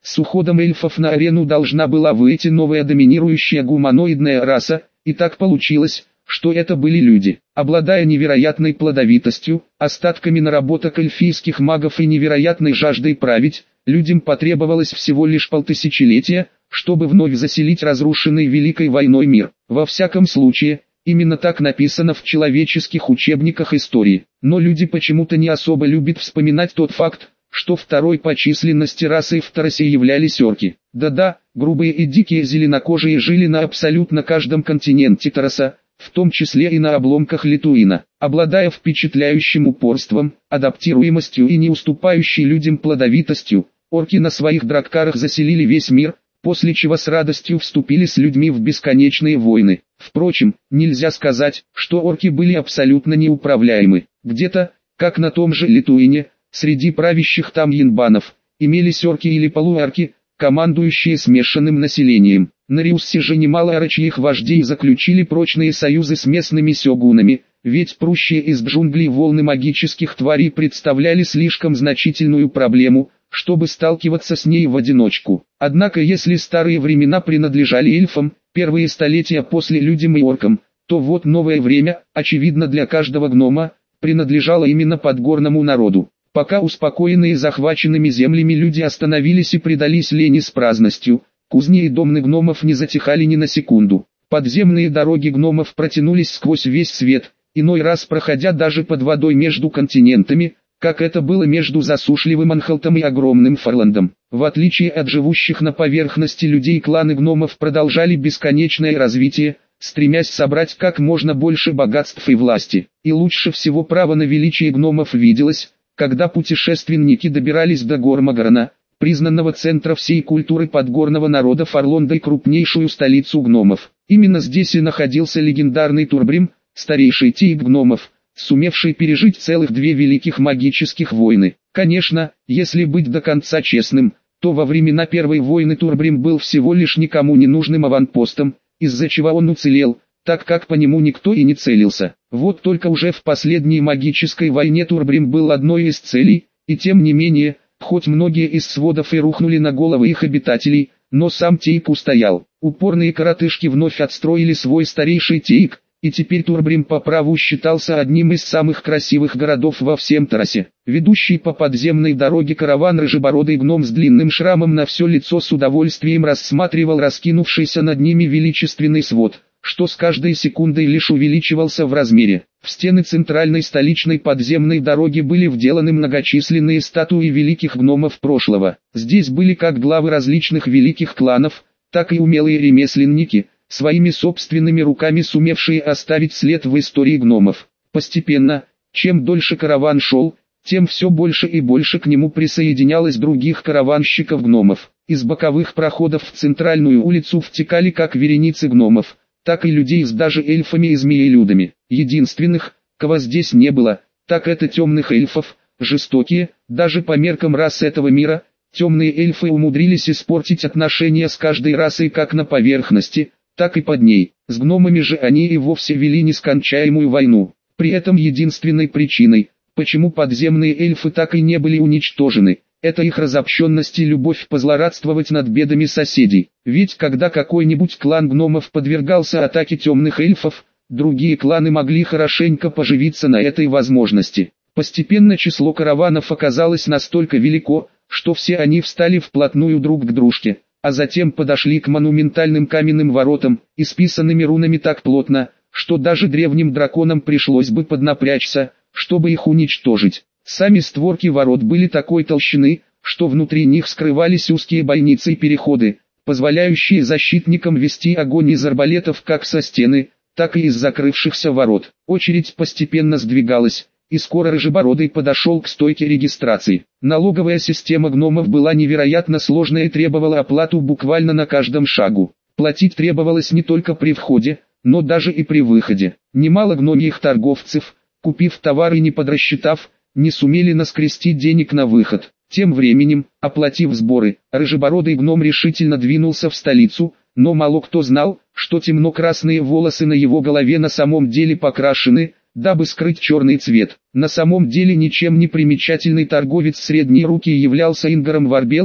С уходом эльфов на арену должна была выйти новая доминирующая гуманоидная раса, и так получилось, что это были люди. Обладая невероятной плодовитостью, остатками наработок эльфийских магов и невероятной жаждой править, людям потребовалось всего лишь полтысячелетия, чтобы вновь заселить разрушенный Великой войной мир. Во всяком случае, именно так написано в человеческих учебниках истории. Но люди почему-то не особо любят вспоминать тот факт, что второй по численности расой в Таросе являлись орки. Да-да, грубые и дикие зеленокожие жили на абсолютно каждом континенте Тароса, в том числе и на обломках Литуина. Обладая впечатляющим упорством, адаптируемостью и не уступающей людям плодовитостью, орки на своих драккарах заселили весь мир, после чего с радостью вступили с людьми в бесконечные войны. Впрочем, нельзя сказать, что орки были абсолютно неуправляемы. Где-то, как на том же Литуине, среди правящих там янбанов, имелись орки или полуорки, командующие смешанным населением. На Риуссе же немало орочьих вождей заключили прочные союзы с местными сёгунами, ведь прущие из джунглей волны магических тварей представляли слишком значительную проблему, чтобы сталкиваться с ней в одиночку. Однако если старые времена принадлежали эльфам, первые столетия после людям и оркам, то вот новое время, очевидно для каждого гнома, принадлежало именно подгорному народу. Пока успокоенные захваченными землями люди остановились и предались лени с праздностью, кузни и домны гномов не затихали ни на секунду. Подземные дороги гномов протянулись сквозь весь свет, иной раз проходя даже под водой между континентами, как это было между засушливым Анхалтом и огромным Фарландом. В отличие от живущих на поверхности людей, кланы гномов продолжали бесконечное развитие, стремясь собрать как можно больше богатств и власти. И лучше всего право на величие гномов виделось, когда путешественники добирались до гор Магарана, признанного центра всей культуры подгорного народа Фарлонда и крупнейшую столицу гномов. Именно здесь и находился легендарный Турбрим, старейший тип гномов, сумевший пережить целых две великих магических войны. Конечно, если быть до конца честным, то во времена Первой войны Турбрим был всего лишь никому не нужным аванпостом, из-за чего он уцелел, так как по нему никто и не целился. Вот только уже в последней магической войне Турбрим был одной из целей, и тем не менее, хоть многие из сводов и рухнули на головы их обитателей, но сам Тейк устоял. Упорные коротышки вновь отстроили свой старейший Тейк, и теперь Турбрим по праву считался одним из самых красивых городов во всем Таросе. Ведущий по подземной дороге караван рыжебородый гном с длинным шрамом на все лицо с удовольствием рассматривал раскинувшийся над ними величественный свод, что с каждой секундой лишь увеличивался в размере. В стены центральной столичной подземной дороги были вделаны многочисленные статуи великих гномов прошлого. Здесь были как главы различных великих кланов, так и умелые ремесленники, своими собственными руками сумевшие оставить след в истории гномов. Постепенно, чем дольше караван шел, тем все больше и больше к нему присоединялось других караванщиков гномов. Из боковых проходов в центральную улицу втекали как вереницы гномов, так и людей с даже эльфами и змеелюдами. Единственных, кого здесь не было, так это темных эльфов, жестокие, даже по меркам рас этого мира. Темные эльфы умудрились испортить отношения с каждой расой как на поверхности, так и под ней. С гномами же они и вовсе вели нескончаемую войну. При этом единственной причиной, почему подземные эльфы так и не были уничтожены, это их разобщенность и любовь позлорадствовать над бедами соседей. Ведь когда какой-нибудь клан гномов подвергался атаке темных эльфов, другие кланы могли хорошенько поживиться на этой возможности. Постепенно число караванов оказалось настолько велико, что все они встали вплотную друг к дружке, а затем подошли к монументальным каменным воротам, исписанными рунами так плотно, что даже древним драконам пришлось бы поднапрячься, чтобы их уничтожить. Сами створки ворот были такой толщины, что внутри них скрывались узкие бойницы и переходы, позволяющие защитникам вести огонь из арбалетов как со стены, так и из закрывшихся ворот. Очередь постепенно сдвигалась, и скоро Рыжебородый подошел к стойке регистрации. Налоговая система гномов была невероятно сложной и требовала оплату буквально на каждом шагу. Платить требовалось не только при входе, но даже и при выходе. Немало гномьих торговцев, купив товар и не подрасчитав, не сумели наскрести денег на выход. Тем временем, оплатив сборы, Рыжебородый гном решительно двинулся в столицу, но мало кто знал, что темно-красные волосы на его голове на самом деле покрашены, дабы скрыть черный цвет. На самом деле ничем не примечательный торговец средней руки являлся Ингаром Варбелтом,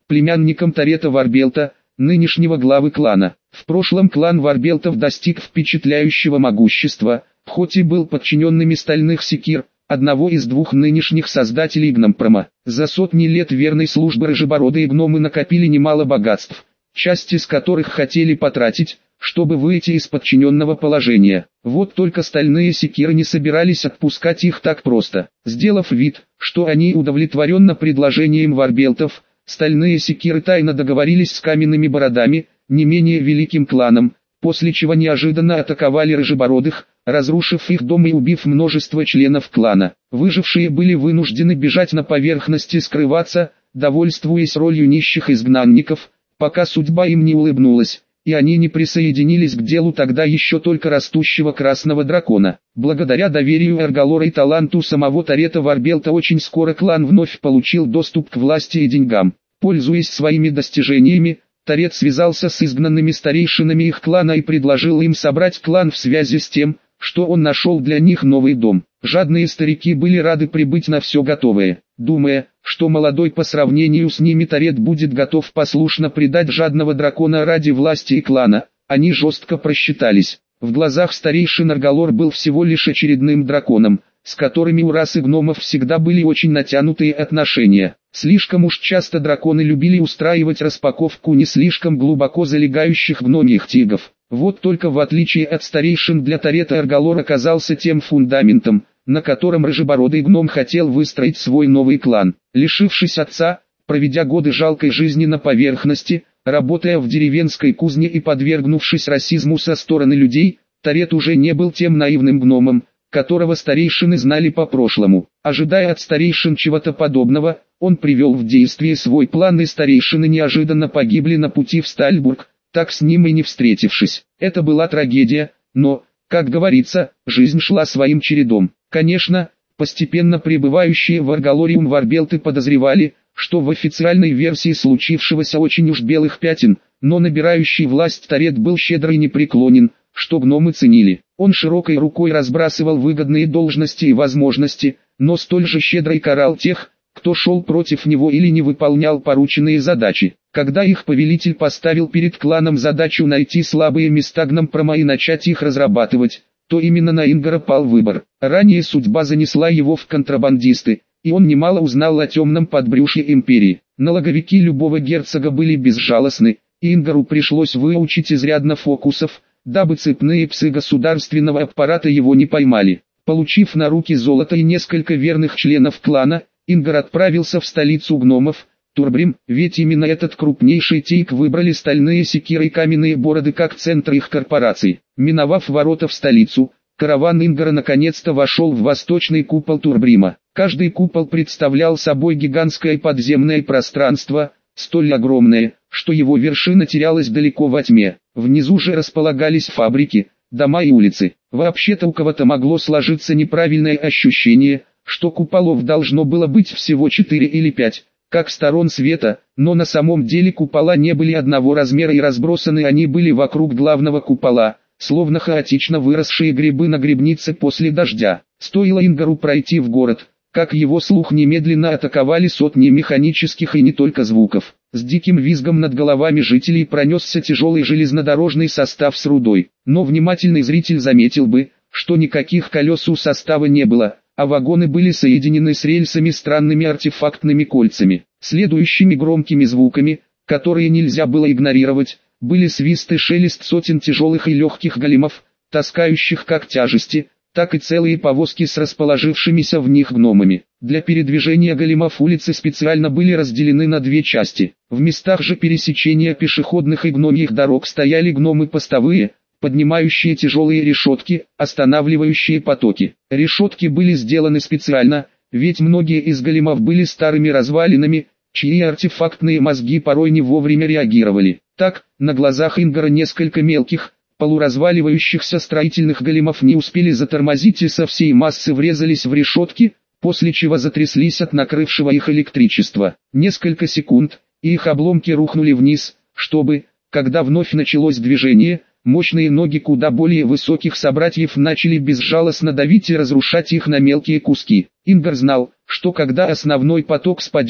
племянником Торета Варбелта, нынешнего главы клана. В прошлом клан Варбелтов достиг впечатляющего могущества, хоть и был подчиненными стальных секир, одного из двух нынешних создателей Гномпрома. За сотни лет верной службы рыжебородые гномы накопили немало богатств, часть из которых хотели потратить, чтобы выйти из подчиненного положения. Вот только стальные секиры не собирались отпускать их так просто. Сделав вид, что они удовлетворенны предложением Варбелтов, стальные секиры тайно договорились с каменными бородами, не менее великим кланом, после чего неожиданно атаковали рыжебородых, разрушив их дом и убив множество членов клана. Выжившие были вынуждены бежать на поверхности и скрываться, довольствуясь ролью нищих изгнанников, пока судьба им не улыбнулась, и они не присоединились к делу тогда еще только растущего красного дракона. Благодаря доверию Эрголора и таланту самого Торета Варбелта очень скоро клан вновь получил доступ к власти и деньгам. Пользуясь своими достижениями, Торет связался с изгнанными старейшинами их клана и предложил им собрать клан в связи с тем, что он нашел для них новый дом. Жадные старики были рады прибыть на все готовое, думая, что молодой по сравнению с ними Торет будет готов послушно предать жадного дракона ради власти и клана. Они жестко просчитались. В глазах старейшин Эрголор был всего лишь очередным драконом, с которыми у расы гномов всегда были очень натянутые отношения. Слишком уж часто драконы любили устраивать распаковку не слишком глубоко залегающих гномьих тигов. Вот только в отличие от старейшин для Торета Эрголор оказался тем фундаментом, на котором рыжебородый гном хотел выстроить свой новый клан. Лишившись отца, проведя годы жалкой жизни на поверхности, работая в деревенской кузне и подвергнувшись расизму со стороны людей, Торет уже не был тем наивным гномом, которого старейшины знали по прошлому. Ожидая от старейшин чего-то подобного, он привел в действие свой план, и старейшины неожиданно погибли на пути в Стальбург, так с ним и не встретившись. Это была трагедия, но, как говорится, жизнь шла своим чередом. Конечно, постепенно прибывающие в Эрголориум Варбелты подозревали, что в официальной версии случившегося очень уж белых пятен, но набирающий власть Торет был щедр и непреклонен, что гномы ценили. Он широкой рукой разбрасывал выгодные должности и возможности, но столь же щедро и карал тех, кто шел против него или не выполнял порученные задачи. Когда их повелитель поставил перед кланом задачу найти слабые места Гномпрома и начать их разрабатывать, то именно на Ингара пал выбор. Ранее судьба занесла его в контрабандисты, и он немало узнал о темном подбрюшье империи. Налоговики любого герцога были безжалостны, и Ингару пришлось выучить изрядно фокусов, дабы цепные псы государственного аппарата его не поймали. Получив на руки золото и несколько верных членов клана, Ингар отправился в столицу гномов, Турбрим, ведь именно этот крупнейший тейк выбрали стальные секиры и каменные бороды как центр их корпораций. Миновав ворота в столицу, караван Ингара наконец-то вошел в восточный купол Турбрима. Каждый купол представлял собой гигантское подземное пространство, столь огромное, что его вершина терялась далеко во тьме. Внизу же располагались фабрики, дома и улицы. Вообще-то у кого-то могло сложиться неправильное ощущение, что куполов должно было быть всего 4 или 5, как сторон света, но на самом деле купола не были одного размера и разбросаны они были вокруг главного купола, словно хаотично выросшие грибы на грибнице после дождя. Стоило Ингару пройти в город, как его слух немедленно атаковали сотни механических и не только звуков. С диким визгом над головами жителей пронесся тяжелый железнодорожный состав с рудой. Но внимательный зритель заметил бы, что никаких колес у состава не было, а вагоны были соединены с рельсами странными артефактными кольцами. Следующими громкими звуками, которые нельзя было игнорировать, были свист и шелест сотен тяжелых и легких големов, таскающих как тяжести, так и целые повозки с расположившимися в них гномами. Для передвижения големов улицы специально были разделены на две части. В местах же пересечения пешеходных и гномьих дорог стояли гномы постовые, поднимающие тяжелые решетки, останавливающие потоки. Решетки были сделаны специально, ведь многие из големов были старыми развалинами, чьи артефактные мозги порой не вовремя реагировали. Так, на глазах Ингара несколько мелких, полуразваливающихся строительных големов не успели затормозить и со всей массы врезались в решетки, после чего затряслись от накрывшего их электричества. Несколько секунд, и их обломки рухнули вниз, чтобы, когда вновь началось движение, мощные ноги куда более высоких собратьев начали безжалостно давить и разрушать их на мелкие куски. Ингар знал, что когда основной поток спадет,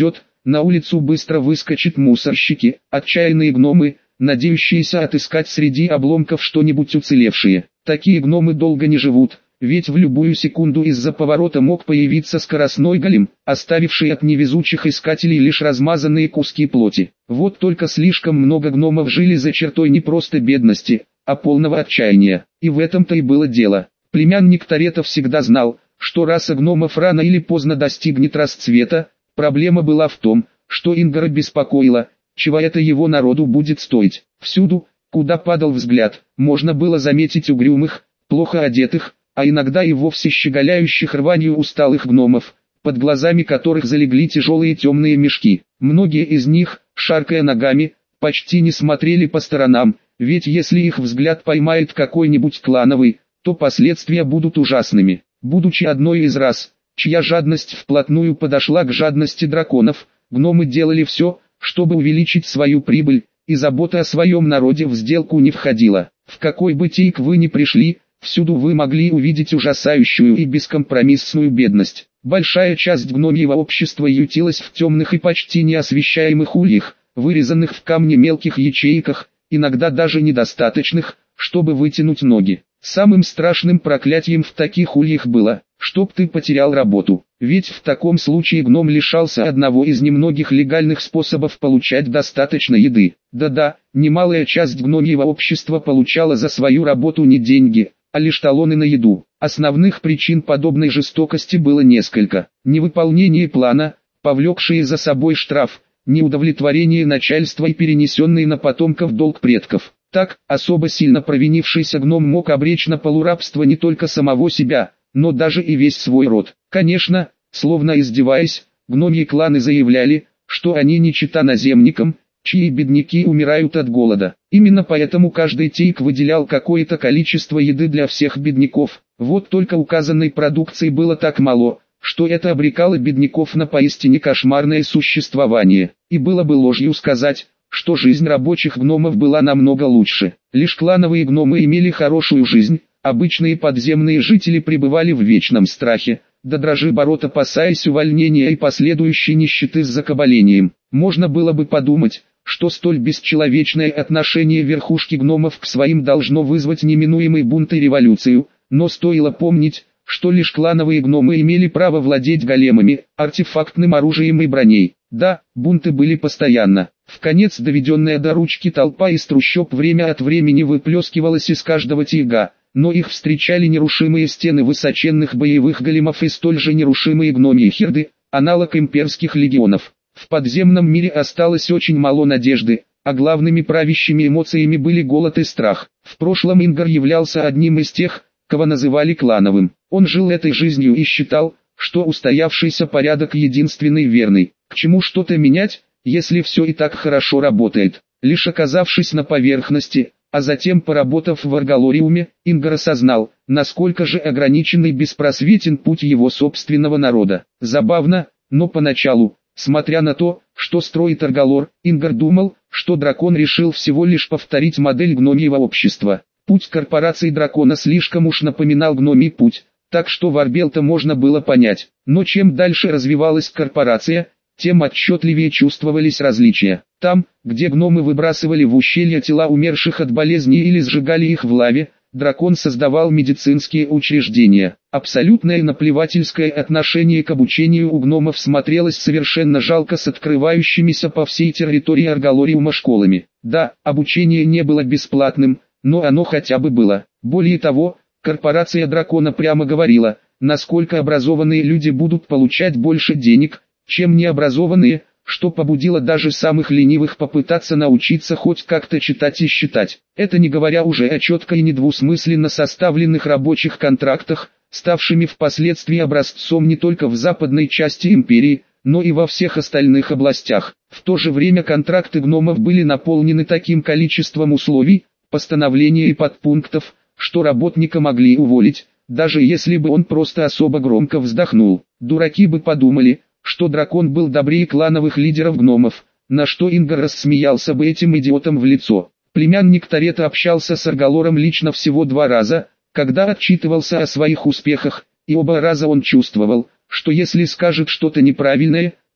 На улицу быстро выскочат мусорщики, отчаянные гномы, надеющиеся отыскать среди обломков что-нибудь уцелевшее. Такие гномы долго не живут, ведь в любую секунду из-за поворота мог появиться скоростной голем, оставивший от невезучих искателей лишь размазанные куски плоти. Вот только слишком много гномов жили за чертой не просто бедности, а полного отчаяния. И в этом-то и было дело. Племянник Торетто всегда знал, что раса гномов рано или поздно достигнет расцвета. Проблема была в том, что Ингвара беспокоило, чего это его народу будет стоить. Всюду, куда падал взгляд, можно было заметить угрюмых, плохо одетых, а иногда и вовсе щеголяющих рванью усталых гномов, под глазами которых залегли тяжелые темные мешки. Многие из них, шаркая ногами, почти не смотрели по сторонам, ведь если их взгляд поймает какой-нибудь клановый, то последствия будут ужасными. Будучи одной из рас, чья жадность вплотную подошла к жадности драконов, гномы делали все, чтобы увеличить свою прибыль, и забота о своем народе в сделку не входила. В какой бы тейк вы ни пришли, всюду вы могли увидеть ужасающую и бескомпромиссную бедность. Большая часть гномьего общества ютилась в темных и почти неосвещаемых ульях, вырезанных в камне мелких ячейках, иногда даже недостаточных, чтобы вытянуть ноги. Самым страшным проклятием в таких ульях было, чтоб ты потерял работу, ведь в таком случае гном лишался одного из немногих легальных способов получать достаточно еды. Да-да, немалая часть гномьего общества получала за свою работу не деньги, а лишь талоны на еду. Основных причин подобной жестокости было несколько: невыполнение плана, повлекшее за собой штраф, неудовлетворение начальства и перенесенный на потомков долг предков. Так, особо сильно провинившийся гном мог обречь на полурабство не только самого себя, но даже и весь свой род. Конечно, словно издеваясь, гномьи кланы заявляли, что они не чета наземникам, чьи бедняки умирают от голода. Именно поэтому каждый тейк выделял какое-то количество еды для всех бедняков. Вот только указанной продукции было так мало, что это обрекало бедняков на поистине кошмарное существование. И было бы ложью сказать, что жизнь рабочих гномов была намного лучше. Лишь клановые гномы имели хорошую жизнь, обычные подземные жители пребывали в вечном страхе, до дрожи бород опасаясь увольнения и последующей нищеты с закабалением. Можно было бы подумать, что столь бесчеловечное отношение верхушки гномов к своим должно вызвать неминуемый бунт и революцию, но стоило помнить, что лишь клановые гномы имели право владеть големами, артефактным оружием и броней. Да, бунты были постоянно. Вконец доведенная до ручки толпа из трущоб время от времени выплескивалась из каждого тайга, но их встречали нерушимые стены высоченных боевых големов и столь же нерушимые гномьи хирды, аналог имперских легионов. В подземном мире осталось очень мало надежды, а главными правящими эмоциями были голод и страх. В прошлом Ингвар являлся одним из тех, кого называли клановым. Он жил этой жизнью и считал, что устоявшийся порядок единственный верный. К чему что-то менять, если все и так хорошо работает? Лишь оказавшись на поверхности, а затем поработав в Арголориуме, Ингвар осознал, насколько же ограничен и беспросветен путь его собственного народа. Забавно, но поначалу, смотря на то, что строит Арголор, Ингвар думал, что дракон решил всего лишь повторить модель гномьего общества. Путь корпорации дракона слишком уж напоминал гномий путь, так что Варбелта можно было понять. Но чем дальше развивалась корпорация, тем отчетливее чувствовались различия. Там, где гномы выбрасывали в ущелья тела умерших от болезней или сжигали их в лаве, дракон создавал медицинские учреждения. Абсолютное наплевательское отношение к обучению у гномов смотрелось совершенно жалко с открывающимися по всей территории Арголориума школами. Да, обучение не было бесплатным, но оно хотя бы было. Более того, корпорация дракона прямо говорила, насколько образованные люди будут получать больше денег, чем необразованные, что побудило даже самых ленивых попытаться научиться хоть как-то читать и считать. Это не говоря уже о четко и недвусмысленно составленных рабочих контрактах, ставшими впоследствии образцом не только в западной части империи, но и во всех остальных областях. В то же время контракты гномов были наполнены таким количеством условий, постановлений и подпунктов, что работника могли уволить, даже если бы он просто особо громко вздохнул. Дураки бы подумали, что дракон был добрее клановых лидеров гномов, на что Ингвар рассмеялся бы этим идиотам в лицо. Племянник Торетто общался с Арголором лично всего 2 раза, когда отчитывался о своих успехах, и оба раза он чувствовал, что если скажет что-то неправильное,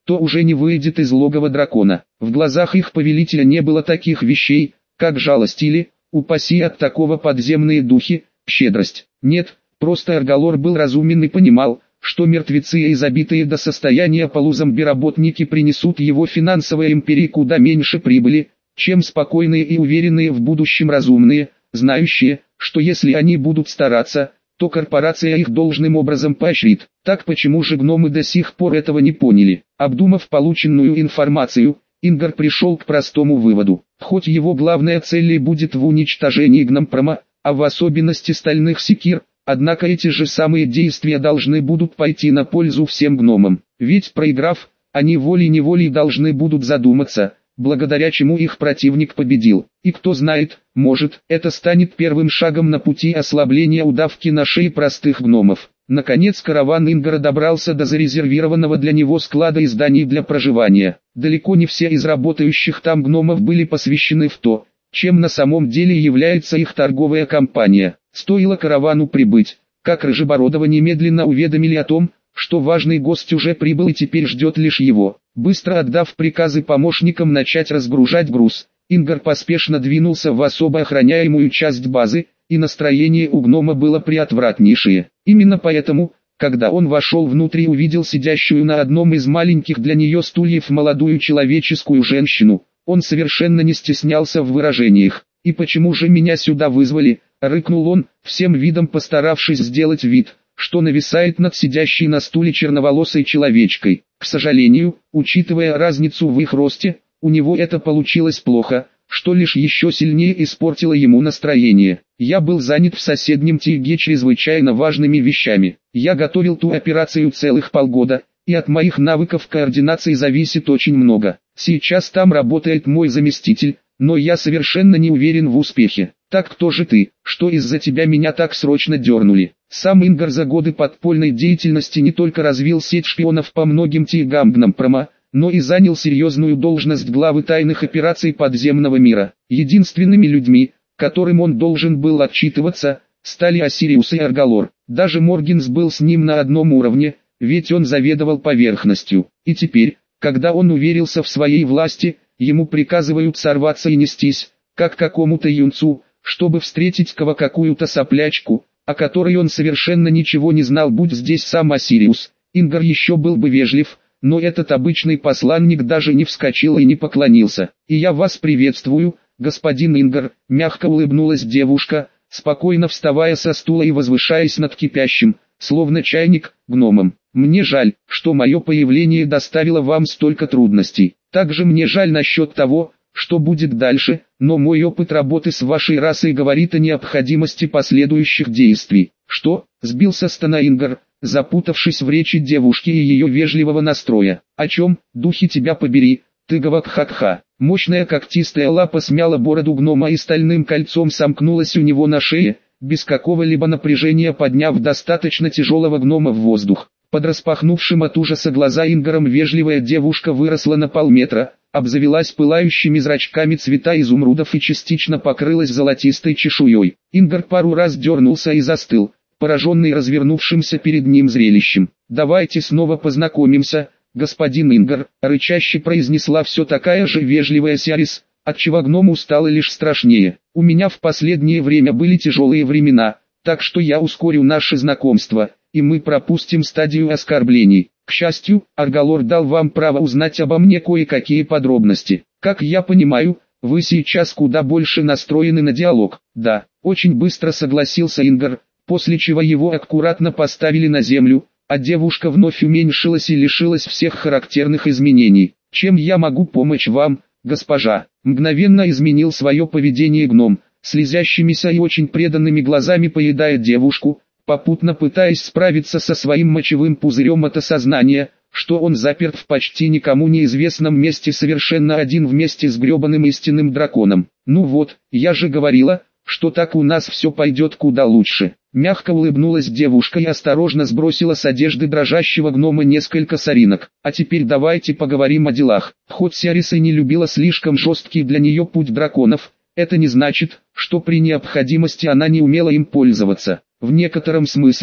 то уже не выйдет из логова дракона. В глазах их повелителя не было таких вещей, как жалость или, упаси от такого подземные духи, щедрость. Нет, просто Аргалор был разумен и понимал, что мертвецы и забитые до состояния полузомби работники принесут его финансовой империи куда меньше прибыли, чем спокойные и уверенные в будущем разумные, знающие, что если они будут стараться, то корпорация их должным образом поощрит. Так почему же гномы до сих пор этого не поняли? Обдумав полученную информацию, Ингар пришел к простому выводу. Хоть его главная цель и будет в уничтожении гномпрома, а в особенности стальных секир, однако эти же самые действия должны будут пойти на пользу всем гномам. Ведь проиграв, они волей-неволей должны будут задуматься, благодаря чему их противник победил. И кто знает, может, это станет первым шагом на пути ослабления удавки на шее простых гномов. Наконец караван Ингара добрался до зарезервированного для него склада изданий для проживания. Далеко не все из работающих там гномов были посвящены в то, чем на самом деле является их торговая компания. Стоило каравану прибыть, как Рыжебородова немедленно уведомили о том, что важный гость уже прибыл и теперь ждет лишь его. Быстро отдав приказы помощникам начать разгружать груз, Ингар поспешно двинулся в особо охраняемую часть базы, и настроение у гнома было приотвратнейшее. Именно поэтому, когда он вошел внутрь и увидел сидящую на одном из маленьких для нее стульев молодую человеческую женщину, он совершенно не стеснялся в выражениях. «И почему же меня сюда вызвали?» — рыкнул он, всем видом постаравшись сделать вид, что нависает над сидящей на стуле черноволосой человечкой. К сожалению, учитывая разницу в их росте, у него это получилось плохо, что лишь еще сильнее испортило ему настроение. Я был занят в соседнем тайге чрезвычайно важными вещами. Я готовил ту операцию целых полгода, и от моих навыков координации зависит очень много. Сейчас там работает мой заместитель, но я совершенно не уверен в успехе. Так кто же ты, что из-за тебя меня так срочно дернули? Сам Ингар за годы подпольной деятельности не только развил сеть шпионов по многим тайгам гномпрома, но и занял серьезную должность главы тайных операций подземного мира. Единственными людьми, которым он должен был отчитываться, стали Осириус и Аргалор. Даже Моргенс был с ним на одном уровне, ведь он заведовал поверхностью. И теперь, когда он уверился в своей власти, ему приказывают сорваться и нестись, как какому-то юнцу, чтобы встретить какую-то соплячку, о которой он совершенно ничего не знал. Будь здесь сам Осириус, Ингар еще был бы вежлив, но этот обычный посланник даже не вскочил и не поклонился. «И я вас приветствую, господин Ингар», — мягко улыбнулась девушка, спокойно вставая со стула и возвышаясь над кипящим, словно чайник, гномом. «Мне жаль, что мое появление доставило вам столько трудностей. Также мне жаль насчет того, что будет дальше, но мой опыт работы с вашей расой говорит о необходимости последующих действий». «Что?» — сбился с тона Ингар, запутавшись в речи девушки и ее вежливого настроя. «О чем, духи тебя побери, ты гавакхакха». Мощная когтистая лапа смяла бороду гнома и стальным кольцом сомкнулась у него на шее, без какого-либо напряжения подняв достаточно тяжелого гнома в воздух. Под распахнувшим от ужаса глаза Ингаром вежливая девушка выросла на полметра, обзавелась пылающими зрачками цвета изумрудов и частично покрылась золотистой чешуей. Ингар пару раз дернулся и застыл, пораженный развернувшимся перед ним зрелищем. «Давайте снова познакомимся, господин Ингар», — рычаще произнесла все такая же вежливая Сиарис, отчего гному стало лишь страшнее. «У меня в последнее время были тяжелые времена, так что я ускорю наше знакомство, и мы пропустим стадию оскорблений. К счастью, Аргалор дал вам право узнать обо мне кое-какие подробности. Как я понимаю, вы сейчас куда больше настроены на диалог». «Да», — очень быстро согласился Ингар, после чего его аккуратно поставили на землю, а девушка вновь уменьшилась и лишилась всех характерных изменений. «Чем я могу помочь вам, госпожа?» Мгновенно изменил свое поведение гном, слезящимися и очень преданными глазами поедая девушку, попутно пытаясь справиться со своим мочевым пузырем от осознания, что он заперт в почти никому неизвестном месте совершенно один вместе с гребаным истинным драконом. «Ну вот, я же говорила, что так у нас все пойдет куда лучше». Мягко улыбнулась девушка и осторожно сбросила с одежды дрожащего гнома несколько соринок. «А теперь давайте поговорим о делах». Хоть Сиарис и не любила слишком жесткий для нее путь драконов, это не значит, что при необходимости она не умела им пользоваться. В некотором смысле,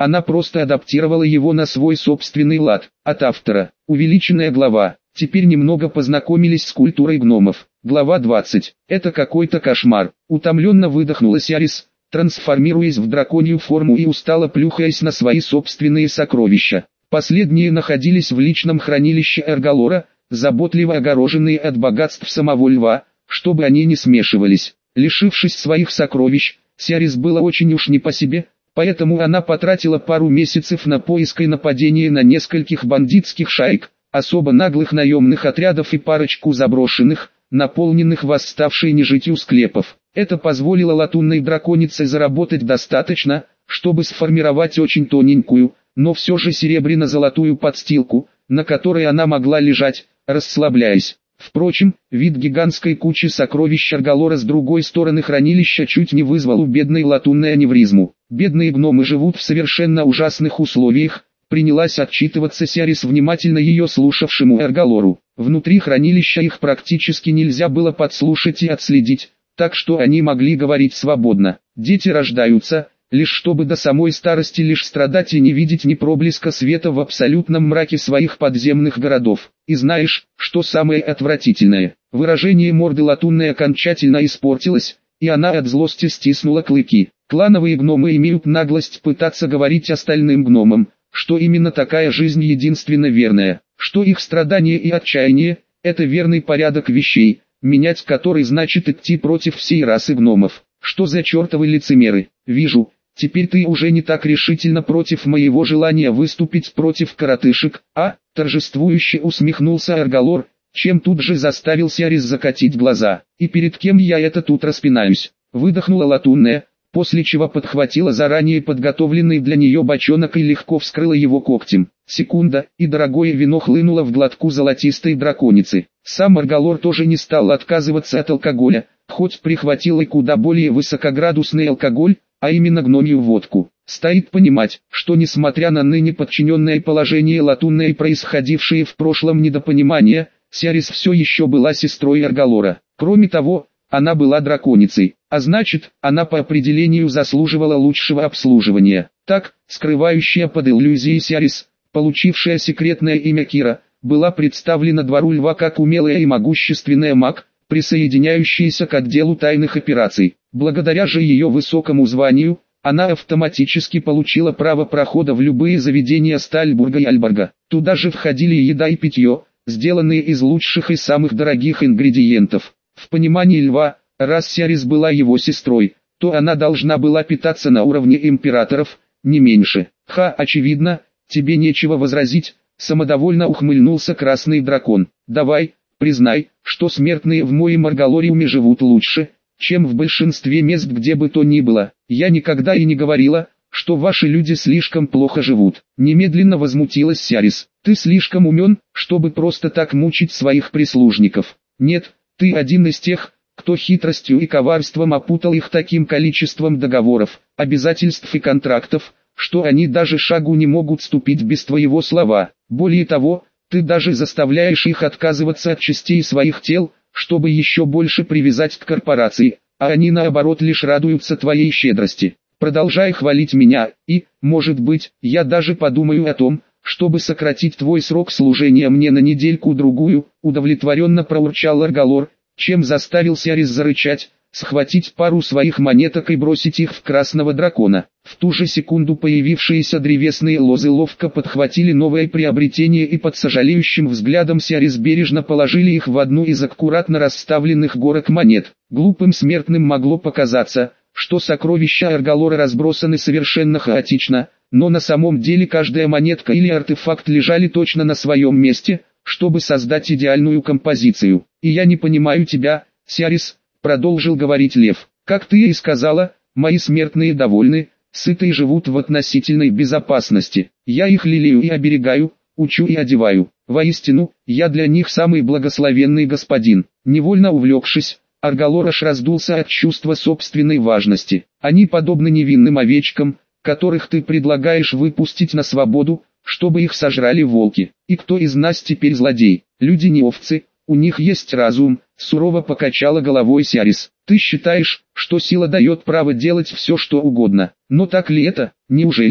она просто адаптировала его на свой собственный лад. От автора. Увеличенная глава. Теперь немного познакомились с культурой гномов. Глава 20. Это какой-то кошмар. Утомленно выдохнула Сиарис, трансформируясь в драконью форму и устало плюхаясь на свои собственные сокровища. Последние находились в личном хранилище Эрголора, заботливо огороженные от богатств самого льва, чтобы они не смешивались. Лишившись своих сокровищ, Сиарис было очень уж не по себе, поэтому она потратила пару месяцев на поиск и нападение на нескольких бандитских шаек, особо наглых наемных отрядов и парочку заброшенных, наполненных восставшей нежитью склепов. Это позволило латунной драконице заработать достаточно, чтобы сформировать очень тоненькую, но все же серебряно-золотую подстилку, на которой она могла лежать, расслабляясь. Впрочем, вид гигантской кучи сокровищ Эрголора с другой стороны хранилища чуть не вызвал у бедной латунной аневризму. Бедные гномы живут в совершенно ужасных условиях, принялась отчитываться Сиарис внимательно ее слушавшему Эрголору. Внутри хранилища их практически нельзя было подслушать и отследить, так что они могли говорить свободно. Дети рождаются, лишь чтобы до самой старости лишь страдать и не видеть ни проблеска света в абсолютном мраке своих подземных городов. И знаешь, что самое отвратительное? Выражение морды латунной окончательно испортилось, и она от злости стиснула клыки. Клановые гномы имеют наглость пытаться говорить остальным гномам, что именно такая жизнь единственно верная, что их страдания и отчаяние – это верный порядок вещей, менять который значит идти против всей расы гномов. Что за чертовы лицемеры? Вижу, теперь ты уже не так решительно против моего желания выступить против коротышек, а? Торжествующе усмехнулся Эрголор, чем тут же заставил Сиарис закатить глаза. И перед кем я это тут распинаюсь? Выдохнула латунная, после чего подхватила заранее подготовленный для нее бочонок и легко вскрыла его когтем. Секунда, и дорогое вино хлынуло в глотку золотистой драконицы. Сам Эрголор тоже не стал отказываться от алкоголя, хоть прихватил и куда более высокоградусный алкоголь, а именно гномью водку. Стоит понимать, что несмотря на ныне подчиненное положение латунной и происходившие в прошлом недопонимания, Сиарис все еще была сестрой Эрголора. Кроме того, она была драконицей, а значит, она по определению заслуживала лучшего обслуживания. Так, скрывающая под иллюзией Сиарис, получившая секретное имя Кира, была представлена двору льва как умелая и могущественная маг, присоединяющаяся к отделу тайных операций. Благодаря же ее высокому званию, она автоматически получила право прохода в любые заведения Стальбурга и Альборга. Туда же входили еда и питье, сделанные из лучших и самых дорогих ингредиентов. В понимании льва, раз Сиарис была его сестрой, то она должна была питаться на уровне императоров, не меньше. Очевидно, тебе нечего возразить, самодовольно ухмыльнулся красный дракон. Давай, признай, что смертные в моем Эрголориуме живут лучше, чем в большинстве мест где бы то ни было. Я никогда и не говорила, что ваши люди слишком плохо живут. Немедленно возмутилась Сиарис. Ты слишком умен, чтобы просто так мучить своих прислужников. Нет, ты один из тех, кто хитростью и коварством опутал их таким количеством договоров, обязательств и контрактов, что они даже шагу не могут ступить без твоего слова. Более того, ты даже заставляешь их отказываться от частей своих тел, чтобы еще больше привязать к корпорации, а они наоборот лишь радуются твоей щедрости. Продолжай хвалить меня, и, может быть, я даже подумаю о том, чтобы сократить твой срок служения мне на недельку-другую, удовлетворенно проурчал Эрголор, чем заставил Сиарис зарычать, схватить пару своих монеток и бросить их в красного дракона. В ту же секунду появившиеся древесные лозы ловко подхватили новое приобретение и под сожалеющим взглядом Сиарис бережно положили их в одну из аккуратно расставленных горок монет. Глупым смертным могло показаться, что сокровища Эрголора разбросаны совершенно хаотично, но на самом деле каждая монетка или артефакт лежали точно на своем месте, чтобы создать идеальную композицию. «И я не понимаю тебя, Сиарис», — продолжил говорить Лев. «Как ты и сказала, мои смертные довольны, сыты и живут в относительной безопасности. Я их лелею и оберегаю, учу и одеваю. Воистину, я для них самый благословенный господин». Невольно увлекшись, Эрголор аж раздулся от чувства собственной важности. Они подобны невинным овечкам, которых ты предлагаешь выпустить на свободу, чтобы их сожрали волки. И кто из нас теперь злодей? Люди не овцы, у них есть разум, сурово покачала головой Сиарис. Ты считаешь, что сила дает право делать все что угодно. Но так ли это? Неужели,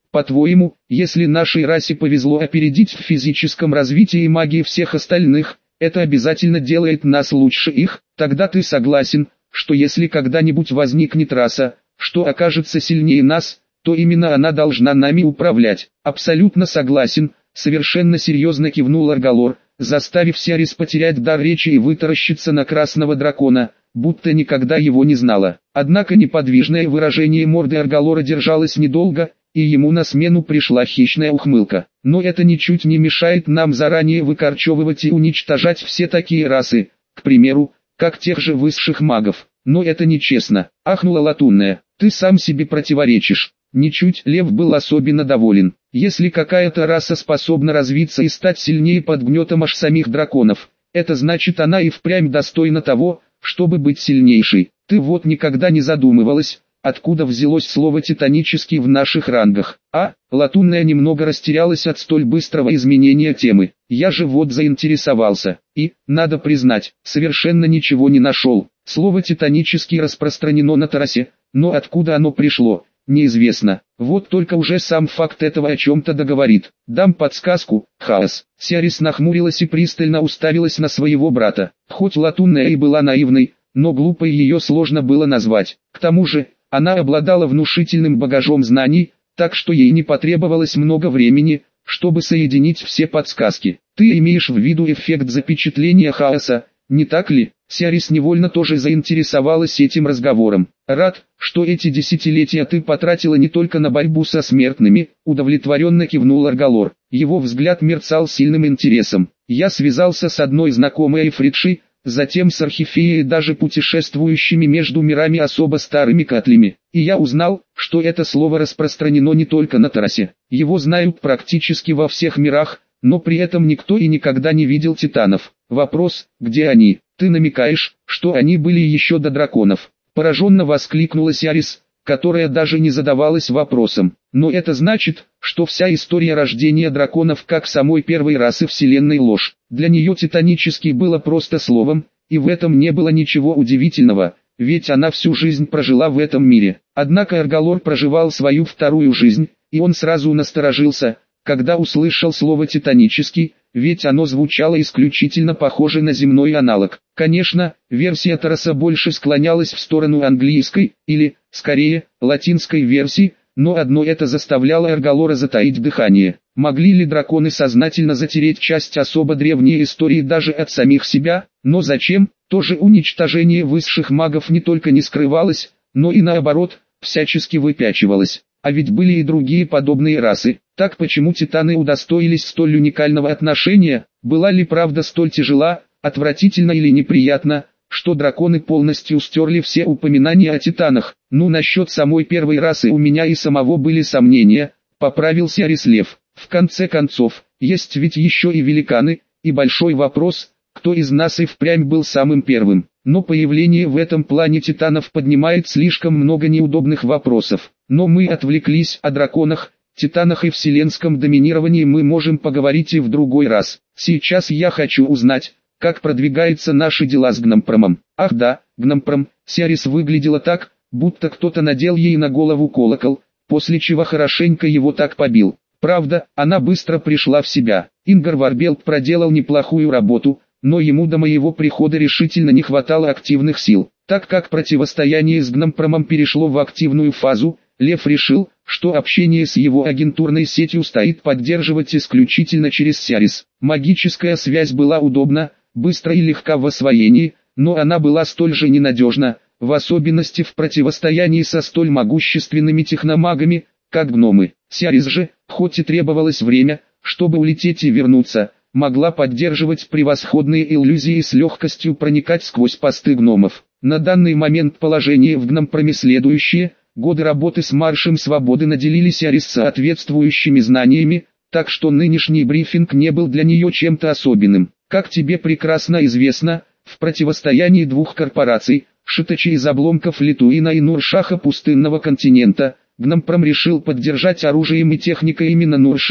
По-твоему, если нашей расе повезло опередить в физическом развитии магии всех остальных, это обязательно делает нас лучше их? Тогда ты согласен, что если когда-нибудь возникнет раса, что окажется сильнее нас, то именно она должна нами управлять? Абсолютно согласен, совершенно серьезно кивнул Аргалор, заставив Сиарис потерять дар речи и вытаращиться на красного дракона, будто никогда его не знала. Однако неподвижное выражение морды Аргалора держалось недолго, и ему на смену пришла хищная ухмылка. Но это ничуть не мешает нам заранее выкорчевывать и уничтожать все такие расы, к примеру, как тех же высших магов. Но это нечестно, ахнула Латунная. Ты сам себе противоречишь. Ничуть. Лев был особенно доволен. Если какая-то раса способна развиться и стать сильнее под гнетом аж самих драконов, это значит, она и впрямь достойна того, чтобы быть сильнейшей. Ты вот никогда не задумывалась, откуда взялось слово «титанический» в наших рангах. Латунная немного растерялась от столь быстрого изменения темы. Я же вот заинтересовался. И, надо признать, совершенно ничего не нашел. Слово «титанический» распространено на Тарасе, но откуда оно пришло, неизвестно. Вот только уже сам факт этого о чем-то договорит. Дам подсказку. Хаос. Сиарис нахмурилась и пристально уставилась на своего брата. Хоть Латунная и была наивной, но глупой ее сложно было назвать. К тому же, она обладала внушительным багажом знаний, так что ей не потребовалось много времени, чтобы соединить все подсказки. Ты имеешь в виду эффект запечатления хаоса, не так ли? Сиарис невольно тоже заинтересовалась этим разговором. Рад, что эти десятилетия ты потратила не только на борьбу со смертными, удовлетворенно кивнул Аргалор. Его взгляд мерцал сильным интересом. Я связался с одной знакомой Эйфридшей, затем с Архифеей и даже путешествующими между мирами особо старыми катлями. И я узнал, что это слово распространено не только на Тарасе. Его знают практически во всех мирах, но при этом никто и никогда не видел титанов. Вопрос, где они? Ты намекаешь, что они были еще до драконов? Пораженно воскликнула Сиарис, которая даже не задавалась вопросом. Но это значит, что вся история рождения драконов как самой первой расы Вселенной ложь. Для нее титанический было просто словом, и в этом не было ничего удивительного, ведь она всю жизнь прожила в этом мире. Однако Аргалор проживал свою вторую жизнь, и он сразу насторожился, когда услышал слово «титанический», ведь оно звучало исключительно похоже на земной аналог. Конечно, версия Тараса больше склонялась в сторону английской, или, скорее, латинской версии, но одно это заставляло Аргалора затаить дыхание. Могли ли драконы сознательно затереть часть особо древней истории даже от самих себя? Но зачем? Тоже уничтожение высших магов не только не скрывалось, но и наоборот, всячески выпячивалось. А ведь были и другие подобные расы. Так почему титаны удостоились столь уникального отношения? Была ли правда столь тяжела, отвратительна или неприятна, что драконы полностью стерли все упоминания о титанах? Ну, насчет самой первой расы у меня и самого были сомнения, поправился Арислев. В конце концов, есть ведь еще и великаны, и большой вопрос, кто из нас и впрямь был самым первым. Но появление в этом плане титанов поднимает слишком много неудобных вопросов. Но мы отвлеклись. О драконах, титанах и вселенском доминировании мы можем поговорить и в другой раз. Сейчас я хочу узнать, как продвигаются наши дела с Гномпромом. Ах да, Гномпром. Сиарис выглядела так, будто кто-то надел ей на голову колокол, после чего хорошенько его так побил. Правда, она быстро пришла в себя. Ингар Варбелт проделал неплохую работу, но ему до моего прихода решительно не хватало активных сил. Так как противостояние с Гномпромом перешло в активную фазу, Лев решил, что общение с его агентурной сетью стоит поддерживать исключительно через Сиарис. Магическая связь была удобна, быстро и легка в освоении, но она была столь же ненадежна, в особенности в противостоянии со столь могущественными техномагами, как гномы. Сиарис же, хоть и требовалось время, чтобы улететь и вернуться, могла поддерживать превосходные иллюзии и с легкостью проникать сквозь посты гномов. На данный момент положение в Гномпроме следующее: годы работы с Маршем Свободы наделили Сиарис соответствующими знаниями, так что нынешний брифинг не был для нее чем-то особенным. Как тебе прекрасно известно, в противостоянии двух корпораций, шитачей из обломков Литуина и Нуршаха пустынного континента, Гномпром решил поддержать оружием и техникой именно Нуршах,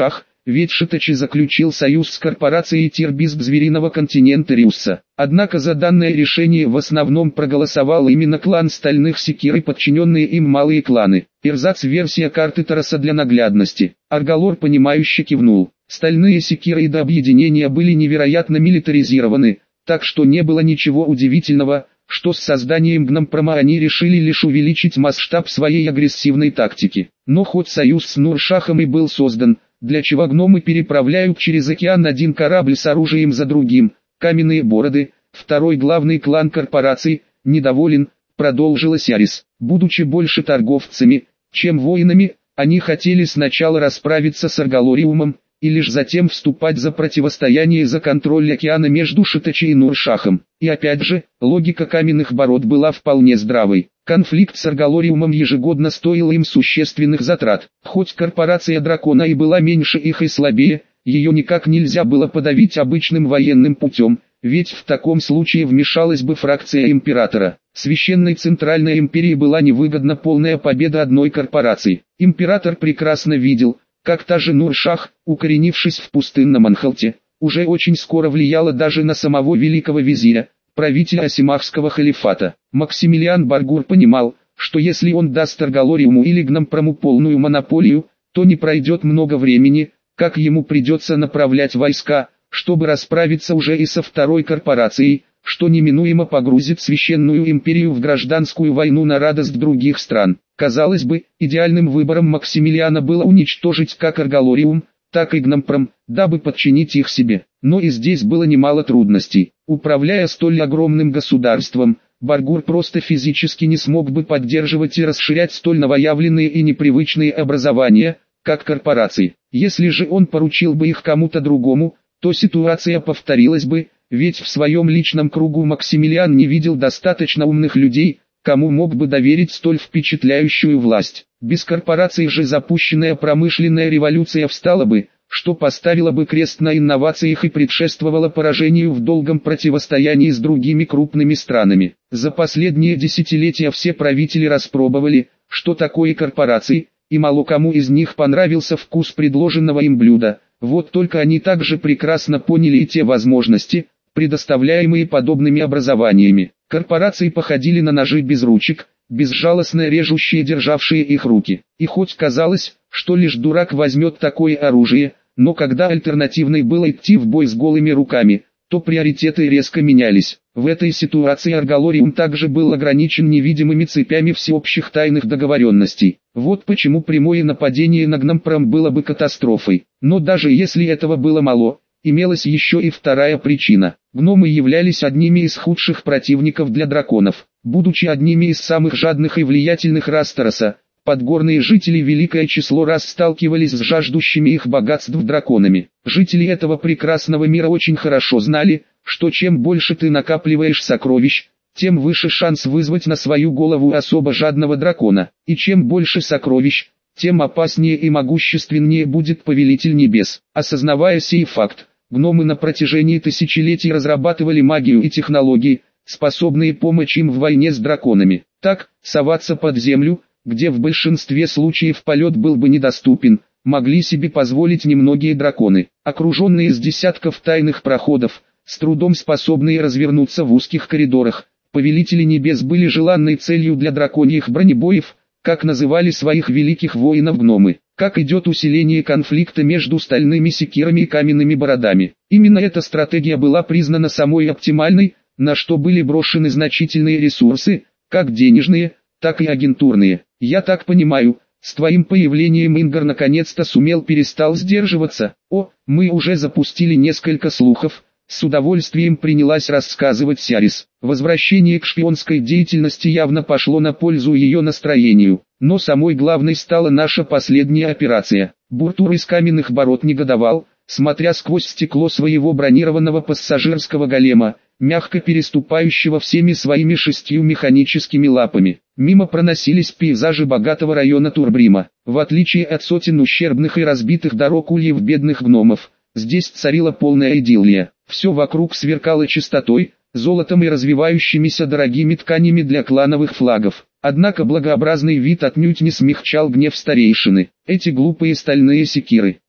ведь Шитачи заключил союз с корпорацией Тирбиск звериного континента Риусса. Однако за данное решение в основном проголосовал именно клан Стальных Секир и подчиненные им малые кланы. Версия карты Тараса для наглядности. Аргалор понимающе кивнул. Стальные Секиры и до объединения были невероятно милитаризированы, так что не было ничего удивительного, что с созданием Гномпрома они решили лишь увеличить масштаб своей агрессивной тактики. Но хоть союз с Нуршахом и был создан, для чего гномы переправляют через океан один корабль с оружием за другим, Каменные Бороды, второй главный клан корпораций, недоволен, продолжила Сярис. Будучи больше торговцами, чем воинами, они хотели сначала расправиться с Аргалориумом, и лишь затем вступать за противостояние за контроль океана между Шитачи и Нуршахом. И опять же, логика Каменных Бород была вполне здравой. Конфликт с Аргалориумом ежегодно стоил им существенных затрат. Хоть корпорация Дракона и была меньше их и слабее, ее никак нельзя было подавить обычным военным путем, ведь в таком случае вмешалась бы фракция Императора. Священной Центральной Империи была невыгодна полная победа одной корпорации. Император прекрасно видел, как та же Нуршах, укоренившись в пустынном Анхалте, уже очень скоро влияла даже на самого великого визиря, правителя Асимахского халифата. Максимилиан Баргур понимал, что если он даст Аргалориуму или Гномпрому полную монополию, то не пройдет много времени, как ему придется направлять войска, чтобы расправиться уже и со второй корпорацией, что неминуемо погрузит Священную Империю в гражданскую войну на радость других стран. Казалось бы, идеальным выбором Максимилиана было уничтожить как Аргалориум, так и Гномпром, дабы подчинить их себе. Но и здесь было немало трудностей. Управляя столь огромным государством, Баргур просто физически не смог бы поддерживать и расширять столь новоявленные и непривычные образования, как корпорации. Если же он поручил бы их кому-то другому, то ситуация повторилась бы, ведь в своем личном кругу Максимилиан не видел достаточно умных людей, кому мог бы доверить столь впечатляющую власть. Без корпораций же запущенная промышленная революция встала бы, что поставило бы крест на инновациях и предшествовало поражению в долгом противостоянии с другими крупными странами. За последние десятилетия все правители распробовали, что такое корпорации, и мало кому из них понравился вкус предложенного им блюда. Вот только они также прекрасно поняли и те возможности, предоставляемые подобными образованиями. Корпорации походили на ножи без ручек, безжалостно режущие державшие их руки. И хоть казалось, что лишь дурак возьмет такое оружие, но когда альтернативной было идти в бой с голыми руками, то приоритеты резко менялись. В этой ситуации Аргалориум также был ограничен невидимыми цепями всеобщих тайных договоренностей. Вот почему прямое нападение на Гномпром было бы катастрофой. Но даже если этого было мало, имелась еще и вторая причина. Гномы являлись одними из худших противников для драконов. Будучи одними из самых жадных и влиятельных рас Тараса, подгорные жители великое число раз сталкивались с жаждущими их богатств драконами. Жители этого прекрасного мира очень хорошо знали, что чем больше ты накапливаешь сокровищ, тем выше шанс вызвать на свою голову особо жадного дракона. И чем больше сокровищ, тем опаснее и могущественнее будет Повелитель Небес. Осознавая сей факт, гномы на протяжении тысячелетий разрабатывали магию и технологии, способные помочь им в войне с драконами. Так, соваться под землю, где в большинстве случаев полет был бы недоступен, могли себе позволить немногие драконы. Окруженные из десятков тайных проходов, с трудом способные развернуться в узких коридорах, Повелители Небес были желанной целью для драконьих бронебоев, как называли своих великих воинов гномы. Как идет усиление конфликта между стальными секирами и каменными бородами. Именно эта стратегия была признана самой оптимальной, на что были брошены значительные ресурсы, как денежные, так и агентурные. Я так понимаю, с твоим появлением Ингар наконец-то перестал сдерживаться. О, мы уже запустили несколько слухов. С удовольствием принялась рассказывать Сярис. Возвращение к шпионской деятельности явно пошло на пользу ее настроению. Но самой главной стала наша последняя операция. Буртур из Каменных Бород негодовал, смотря сквозь стекло своего бронированного пассажирского голема, мягко переступающего всеми своими 6 механическими лапами. Мимо проносились пейзажи богатого района Турбрима. В отличие от сотен ущербных и разбитых дорог ульев бедных гномов, здесь царила полная идиллия. Все вокруг сверкало чистотой, золотом и развивающимися дорогими тканями для клановых флагов. Однако благообразный вид отнюдь не смягчал гнев старейшины. Эти глупые стальные секиры.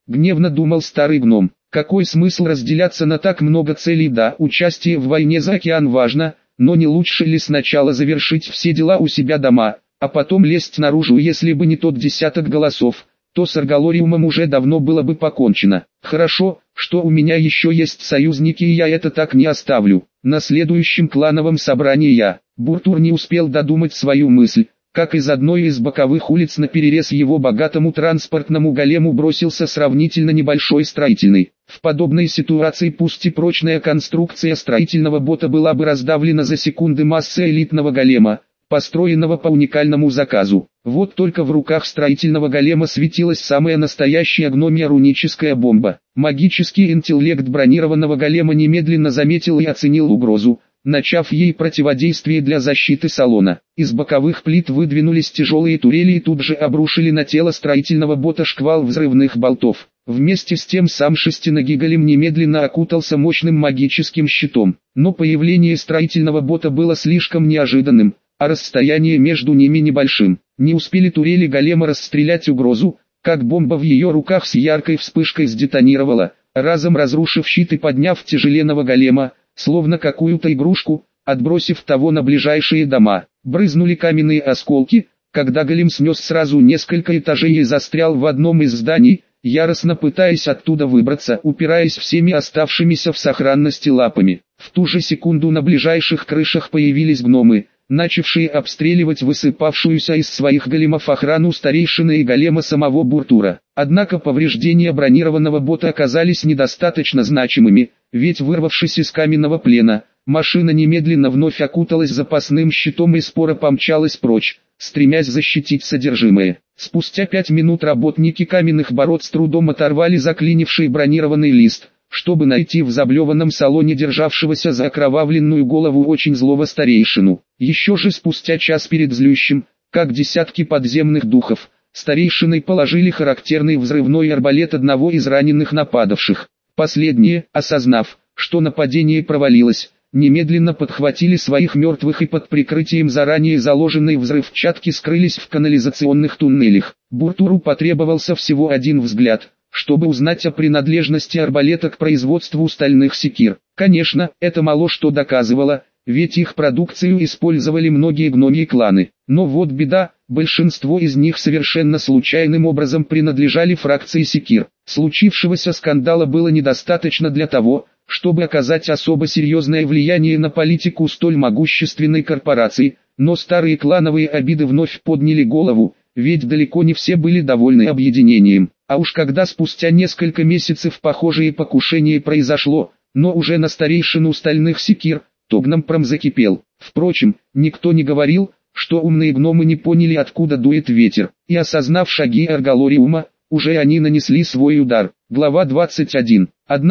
гневно думал старый гном. Какой смысл разделяться на так много целей? Да, участие в войне за океан важно, но не лучше ли сначала завершить все дела у себя дома, а потом лезть наружу? Если бы не тот десяток голосов, то с Арголориумом уже давно было бы покончено. Хорошо, что у меня еще есть союзники, и я это так не оставлю. На следующем клановом собрании Буртур не успел додумать свою мысль, как из одной из боковых улиц наперерез его богатому транспортному голему бросился сравнительно небольшой строительный. В подобной ситуации пусть и прочная конструкция строительного бота была бы раздавлена за секунды массой элитного голема, построенного по уникальному заказу. Вот только в руках строительного голема светилась самая настоящая гномья руническая бомба. Магический интеллект бронированного голема немедленно заметил и оценил угрозу, начав ей противодействие для защиты салона. Из боковых плит выдвинулись тяжелые турели и тут же обрушили на тело строительного бота шквал взрывных болтов. Вместе с тем сам шестиногий голем немедленно окутался мощным магическим щитом. Но появление строительного бота было слишком неожиданным, а расстояние между ними небольшим. Не успели турели голема расстрелять угрозу, как бомба в ее руках с яркой вспышкой сдетонировала, разом разрушив щит и подняв тяжеленного голема, словно какую-то игрушку, отбросив того на ближайшие дома. Брызнули каменные осколки, когда голем снес сразу несколько этажей и застрял в одном из зданий, яростно пытаясь оттуда выбраться, упираясь всеми оставшимися в сохранности лапами. В ту же секунду на ближайших крышах появились гномы, начавшие обстреливать высыпавшуюся из своих големов охрану старейшины и голема самого Буртура. Однако повреждения бронированного бота оказались недостаточно значимыми, ведь вырвавшись из каменного плена, машина немедленно вновь окуталась запасным щитом и споро помчалась прочь, стремясь защитить содержимое. Спустя 5 минут работники каменных ворот с трудом оторвали заклинивший бронированный лист, чтобы найти в заблеванном салоне державшегося за окровавленную голову очень злого старейшину. Еще же спустя час перед злющим, как десятки подземных духов, старейшиной положили характерный взрывной арбалет одного из раненых нападавших. Последние, осознав, что нападение провалилось, немедленно подхватили своих мертвых и под прикрытием заранее заложенной взрывчатки скрылись в канализационных туннелях. Буртуру потребовался всего один взгляд, чтобы узнать о принадлежности арбалета к производству стальных секир. Конечно, это мало что доказывало, ведь их продукцию использовали многие гномьи кланы. Но вот беда, большинство из них совершенно случайным образом принадлежали фракции секир. Случившегося скандала было недостаточно для того, чтобы оказать особо серьезное влияние на политику столь могущественной корпорации, но старые клановые обиды вновь подняли голову, ведь далеко не все были довольны объединением. А уж когда спустя несколько месяцев похожее покушение произошло, но уже на старейшину стальных секир, то гномпром закипел. Впрочем, никто не говорил, что умные гномы не поняли, откуда дует ветер, и осознав шаги Арголориума, уже они нанесли свой удар. Глава 21.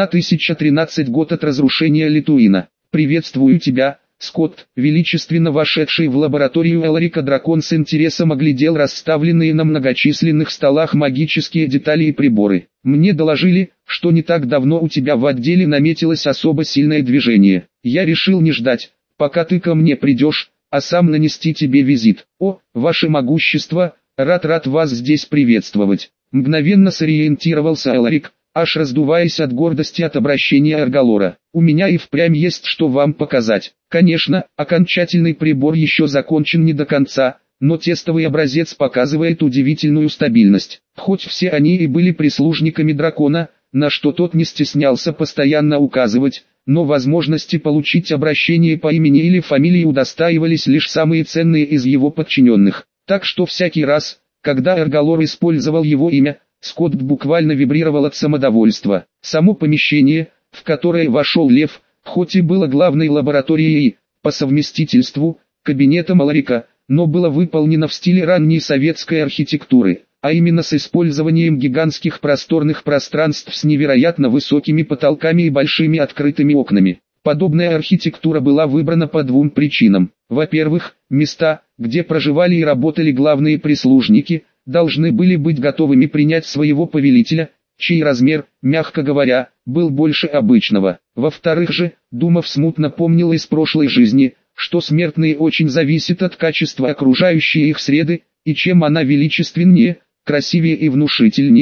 1013 год от разрушения Литуина. Приветствую тебя, Скотт, величественно вошедший в лабораторию Элрика дракон с интересом оглядел расставленные на многочисленных столах магические детали и приборы. Мне доложили, что не так давно у тебя в отделе наметилось особо сильное движение. Я решил не ждать, пока ты ко мне придешь, а сам нанести тебе визит. О, ваше могущество, рад вас здесь приветствовать. Мгновенно сориентировался Элрик, аж раздуваясь от гордости от обращения Арголора. У меня и впрямь есть что вам показать. Конечно, окончательный прибор еще закончен не до конца, но тестовый образец показывает удивительную стабильность. Хоть все они и были прислужниками дракона, на что тот не стеснялся постоянно указывать, но возможности получить обращение по имени или фамилии удостаивались лишь самые ценные из его подчиненных. Так что всякий раз, когда Арголор использовал его имя, Скотт буквально вибрировал от самодовольства. Само помещение, в которое вошел Лев, хоть и было главной лабораторией, по совместительству, кабинетом Элрика, но было выполнено в стиле ранней советской архитектуры, а именно с использованием гигантских просторных пространств с невероятно высокими потолками и большими открытыми окнами. Подобная архитектура была выбрана по двум причинам. Во-первых, места, где проживали и работали главные прислужники, должны были быть готовыми принять своего повелителя, чей размер, мягко говоря, был больше обычного. Во-вторых же, Думов смутно помнил из прошлой жизни, что смертные очень зависят от качества окружающей их среды, и чем она величественнее, красивее и внушительнее,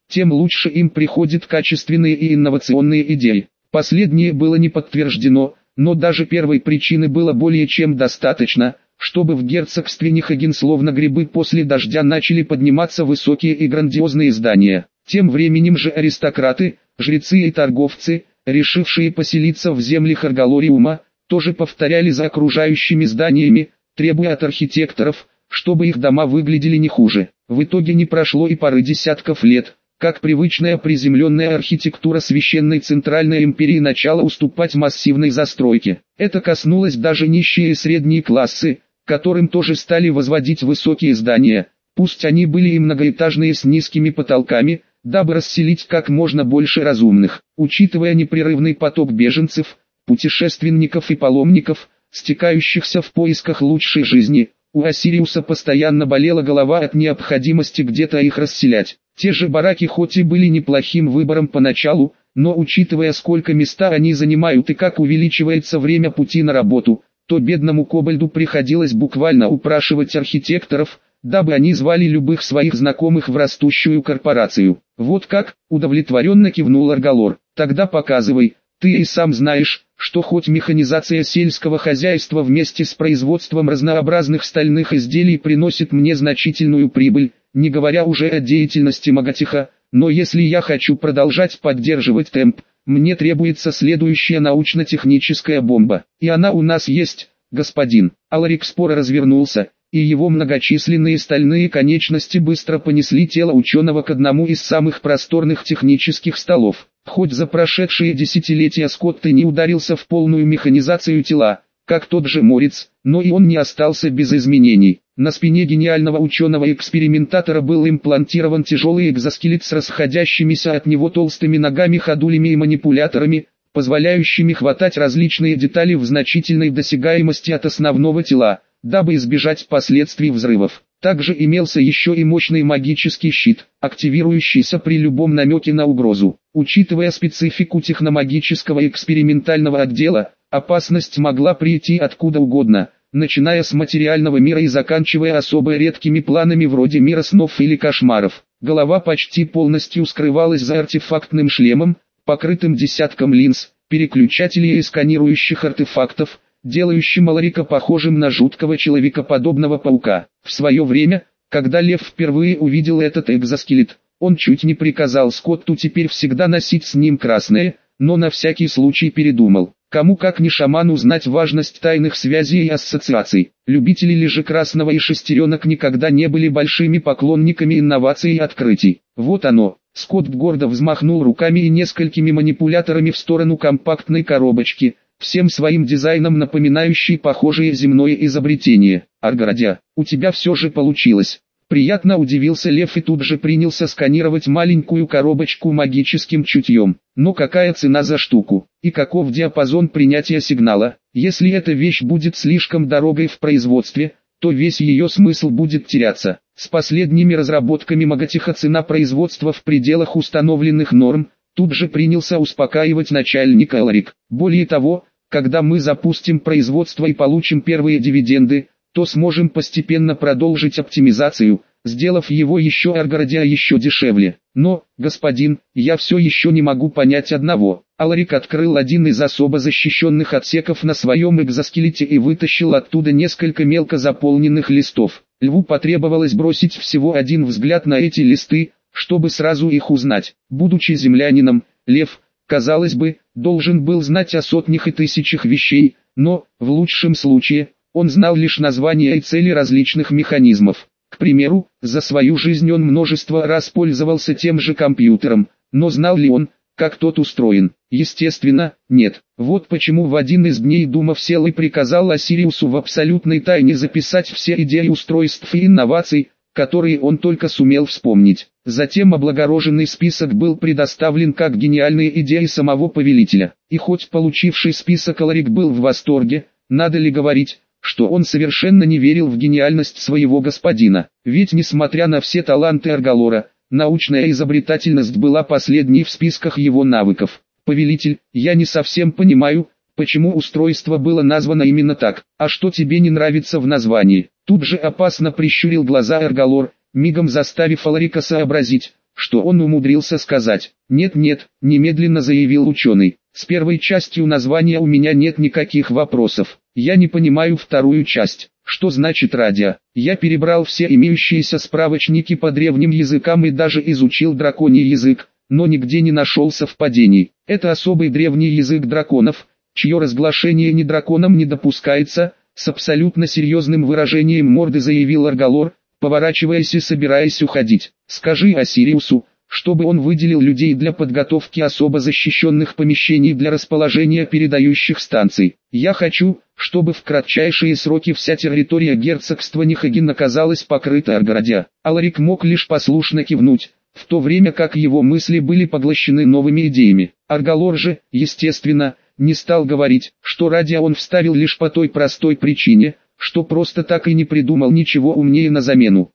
тем лучше им приходят качественные и инновационные идеи. Последнее было не подтверждено, но даже первой причины было более чем достаточно, чтобы в герцогстве Нихаген словно грибы после дождя начали подниматься высокие и грандиозные здания. Тем временем же аристократы, жрецы и торговцы, решившие поселиться в землях Аргалориума, тоже повторяли за окружающими зданиями, требуя от архитекторов, чтобы их дома выглядели не хуже. В итоге не прошло и пары десятков лет, как привычная приземленная архитектура священной Центральной империи начала уступать массивной застройке. Это коснулось даже нищие и средние классы, которым тоже стали возводить высокие здания, пусть они были и многоэтажные с низкими потолками, дабы расселить как можно больше разумных. Учитывая непрерывный поток беженцев, путешественников и паломников, стекающихся в поисках лучшей жизни, у Осириуса постоянно болела голова от необходимости где-то их расселять. Те же бараки хоть и были неплохим выбором поначалу, но учитывая сколько места они занимают и как увеличивается время пути на работу, то бедному Кобальду приходилось буквально упрашивать архитекторов, дабы они звали любых своих знакомых в растущую корпорацию. Вот как, удовлетворенно кивнул Аргалор. Тогда показывай, ты и сам знаешь, что хоть механизация сельского хозяйства вместе с производством разнообразных стальных изделий приносит мне значительную прибыль, не говоря уже о деятельности Магатиха, но если я хочу продолжать поддерживать темп, мне требуется следующая научно-техническая бомба. И она у нас есть, господин. Аларик споро развернулся, и его многочисленные стальные конечности быстро понесли тело ученого к одному из самых просторных технических столов. Хоть за прошедшие десятилетия Скотт и не ударился в полную механизацию тела, как тот же Морец, но и он не остался без изменений. На спине гениального ученого-экспериментатора был имплантирован тяжелый экзоскелет с расходящимися от него толстыми ногами, ходулями и манипуляторами, позволяющими хватать различные детали в значительной досягаемости от основного тела, дабы избежать последствий взрывов. Также имелся еще и мощный магический щит, активирующийся при любом намеке на угрозу. Учитывая специфику техномагического экспериментального отдела, опасность могла прийти откуда угодно, начиная с материального мира и заканчивая особо редкими планами вроде мира снов или кошмаров. Голова почти полностью скрывалась за артефактным шлемом, покрытым десятком линз, переключателей и сканирующих артефактов, делающим Аларика похожим на жуткого человекоподобного паука. В свое время, когда Лев впервые увидел этот экзоскелет, он чуть не приказал Скотту теперь всегда носить с ним красное, но на всякий случай передумал. Кому как не шаману знать важность тайных связей и ассоциаций. Любители лежи красного и шестеренок никогда не были большими поклонниками инноваций и открытий. Вот оно. Скотт гордо взмахнул руками и несколькими манипуляторами в сторону компактной коробочки, всем своим дизайном напоминающей похожее земное изобретение. Арградя, у тебя все же получилось. Приятно удивился Лев и тут же принялся сканировать маленькую коробочку магическим чутьем. Но какая цена за штуку? И каков диапазон принятия сигнала? Если эта вещь будет слишком дорогой в производстве, то весь ее смысл будет теряться. С последними разработками Магатиха цена производства в пределах установленных норм, тут же принялся успокаивать начальник Аларик. Более того, когда мы запустим производство и получим первые дивиденды, то сможем постепенно продолжить оптимизацию, сделав его еще Арградия еще дешевле. Но, господин, я все еще не могу понять одного. Аларик открыл один из особо защищенных отсеков на своем экзоскелете и вытащил оттуда несколько мелко заполненных листов. Льву потребовалось бросить всего один взгляд на эти листы, чтобы сразу их узнать. Будучи землянином, Лев, казалось бы, должен был знать о сотнях и тысячах вещей, но, в лучшем случае, он знал лишь названия и цели различных механизмов. К примеру, за свою жизнь он множество раз пользовался тем же компьютером, но знал ли он, как тот устроен? Естественно, нет. Вот почему в один из дней Думов сел и приказал Осириусу в абсолютной тайне записать все идеи устройств и инноваций, которые он только сумел вспомнить. Затем облагороженный список был предоставлен как гениальные идеи самого повелителя. И хоть получивший список Аларик был в восторге, надо ли говорить, что он совершенно не верил в гениальность своего господина. Ведь несмотря на все таланты Аргалора, научная изобретательность была последней в списках его навыков. «Повелитель, я не совсем понимаю, почему устройство было названо именно так, а что тебе не нравится в названии?» Тут же опасно прищурил глаза Аргалор, мигом заставив Аларика сообразить, что он умудрился сказать. «Нет-нет», – немедленно заявил ученый. «С первой частью названия у меня нет никаких вопросов. Я не понимаю вторую часть. Что значит радио? Я перебрал все имеющиеся справочники по древним языкам и даже изучил драконий язык, но нигде не нашел совпадений. Это особый древний язык драконов, чье разглашение не драконом не допускается», с абсолютно серьезным выражением морды заявил Аргалор, поворачиваясь и собираясь уходить. «Скажи Осириусу, чтобы он выделил людей для подготовки особо защищенных помещений для расположения передающих станций. Я хочу, чтобы в кратчайшие сроки вся территория герцогства Нихаген оказалась покрыта Аргородя». Аларик мог лишь послушно кивнуть, в то время как его мысли были поглощены новыми идеями. Аргалор же, естественно, не стал говорить, что радио он вставил лишь по той простой причине, что просто так и не придумал ничего умнее на замену.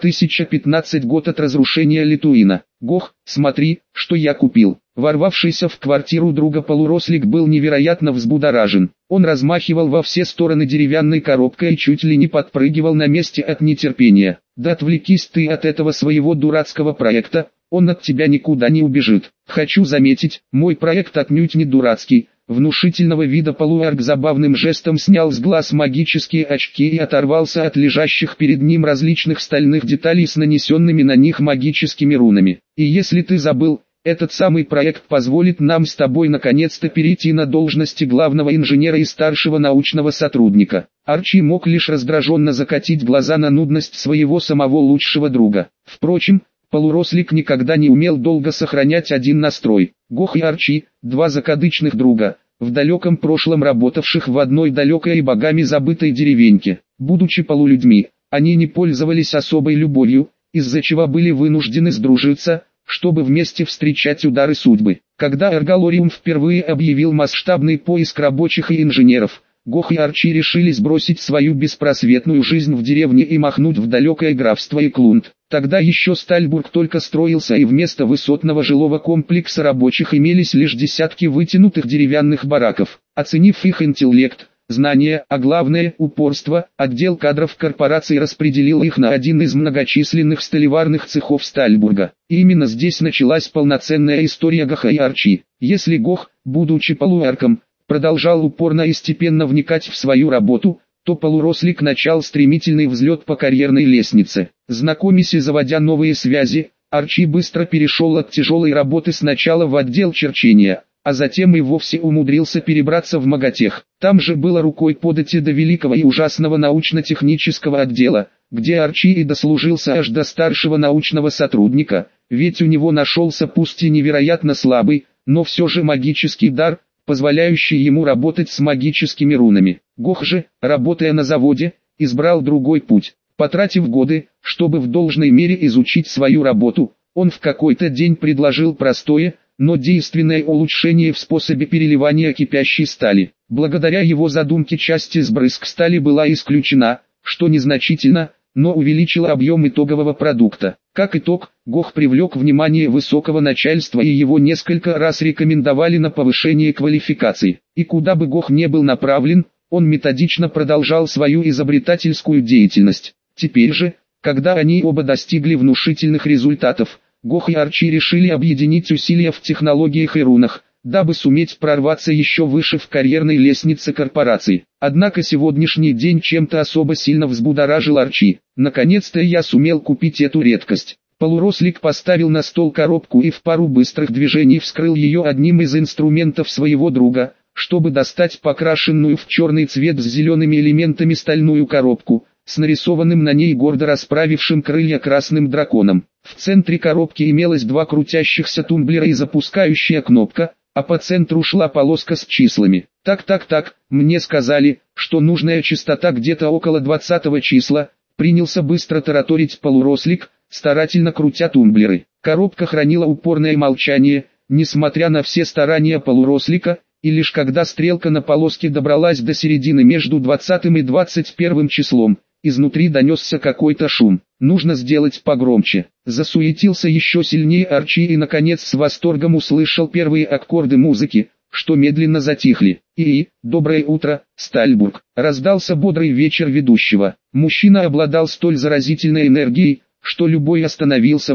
1015 год от разрушения Литуина. «Гох, смотри, что я купил». Ворвавшийся в квартиру друга полурослик был невероятно взбудоражен. Он размахивал во все стороны деревянной коробкой и чуть ли не подпрыгивал на месте от нетерпения. «Да отвлекись ты от этого своего дурацкого проекта, он от тебя никуда не убежит. Хочу заметить, мой проект отнюдь не дурацкий». Внушительного вида полуэрк забавным жестом снял с глаз магические очки и оторвался от лежащих перед ним различных стальных деталей с нанесенными на них магическими рунами. «И если ты забыл, этот самый проект позволит нам с тобой наконец-то перейти на должности главного инженера и старшего научного сотрудника». Арчи мог лишь раздраженно закатить глаза на нудность своего самого лучшего друга. Впрочем, полурослик никогда не умел долго сохранять один настрой. Гох и Арчи, два закадычных друга, в далеком прошлом работавших в одной далекой и богами забытой деревеньке. Будучи полулюдьми, они не пользовались особой любовью, из-за чего были вынуждены сдружиться, чтобы вместе встречать удары судьбы. Когда Аргалориум впервые объявил масштабный поиск рабочих и инженеров, Гох и Арчи решили сбросить свою беспросветную жизнь в деревне и махнуть в далекое графство Иклунд. Тогда еще Стальбург только строился, и вместо высотного жилого комплекса рабочих имелись лишь десятки вытянутых деревянных бараков. Оценив их интеллект, знания, а главное упорство, отдел кадров корпорации распределил их на один из многочисленных сталеварных цехов Стальбурга. И именно здесь началась полноценная история Гоха и Арчи. Если Гох, будучи полуэрком, продолжал упорно и степенно вникать в свою работу, то полурослик начал стремительный взлет по карьерной лестнице. Знакомясь и заводя новые связи, Арчи быстро перешел от тяжелой работы сначала в отдел черчения, а затем и вовсе умудрился перебраться в маготех. Там же было рукой подать и до великого и ужасного научно-технического отдела, где Арчи и дослужился аж до старшего научного сотрудника, ведь у него нашелся пусть и невероятно слабый, но все же магический дар, позволяющий ему работать с магическими рунами. Гох же, работая на заводе, избрал другой путь. Потратив годы, чтобы в должной мере изучить свою работу, он в какой-то день предложил простое, но действенное улучшение в способе переливания кипящей стали. Благодаря его задумке часть из брызг стали была исключена, что незначительно, но увеличило объем итогового продукта. Как итог, Гох привлек внимание высокого начальства, и его несколько раз рекомендовали на повышение квалификации. И куда бы Гох не был направлен, он методично продолжал свою изобретательскую деятельность. Теперь же, когда они оба достигли внушительных результатов, Гох и Арчи решили объединить усилия в технологиях и рунах, дабы суметь прорваться еще выше в карьерной лестнице корпорации. Однако сегодняшний день чем-то особо сильно взбудоражил Арчи. «Наконец-то я сумел купить эту редкость». Полурослик поставил на стол коробку и в пару быстрых движений вскрыл ее одним из инструментов своего друга, чтобы достать покрашенную в черный цвет с зелеными элементами стальную коробку, с нарисованным на ней гордо расправившим крылья красным драконом. В центре коробки имелось два крутящихся тумблера и запускающая кнопка, а по центру шла полоска с числами. Так, мне сказали, что нужная частота где-то около 20 числа, принялся быстро тараторить полурослик, старательно крутя тумблеры. Коробка хранила упорное молчание, несмотря на все старания полурослика, и лишь когда стрелка на полоске добралась до середины между 20 и 21 числом, изнутри донесся какой-то шум. «Нужно сделать погромче». Засуетился еще сильнее Арчи и наконец с восторгом услышал первые аккорды музыки, что медленно затихли. «Доброе утро, Стальбург», — раздался бодрый вечер ведущего. Мужчина обладал столь заразительной энергией, что любой остановился бы,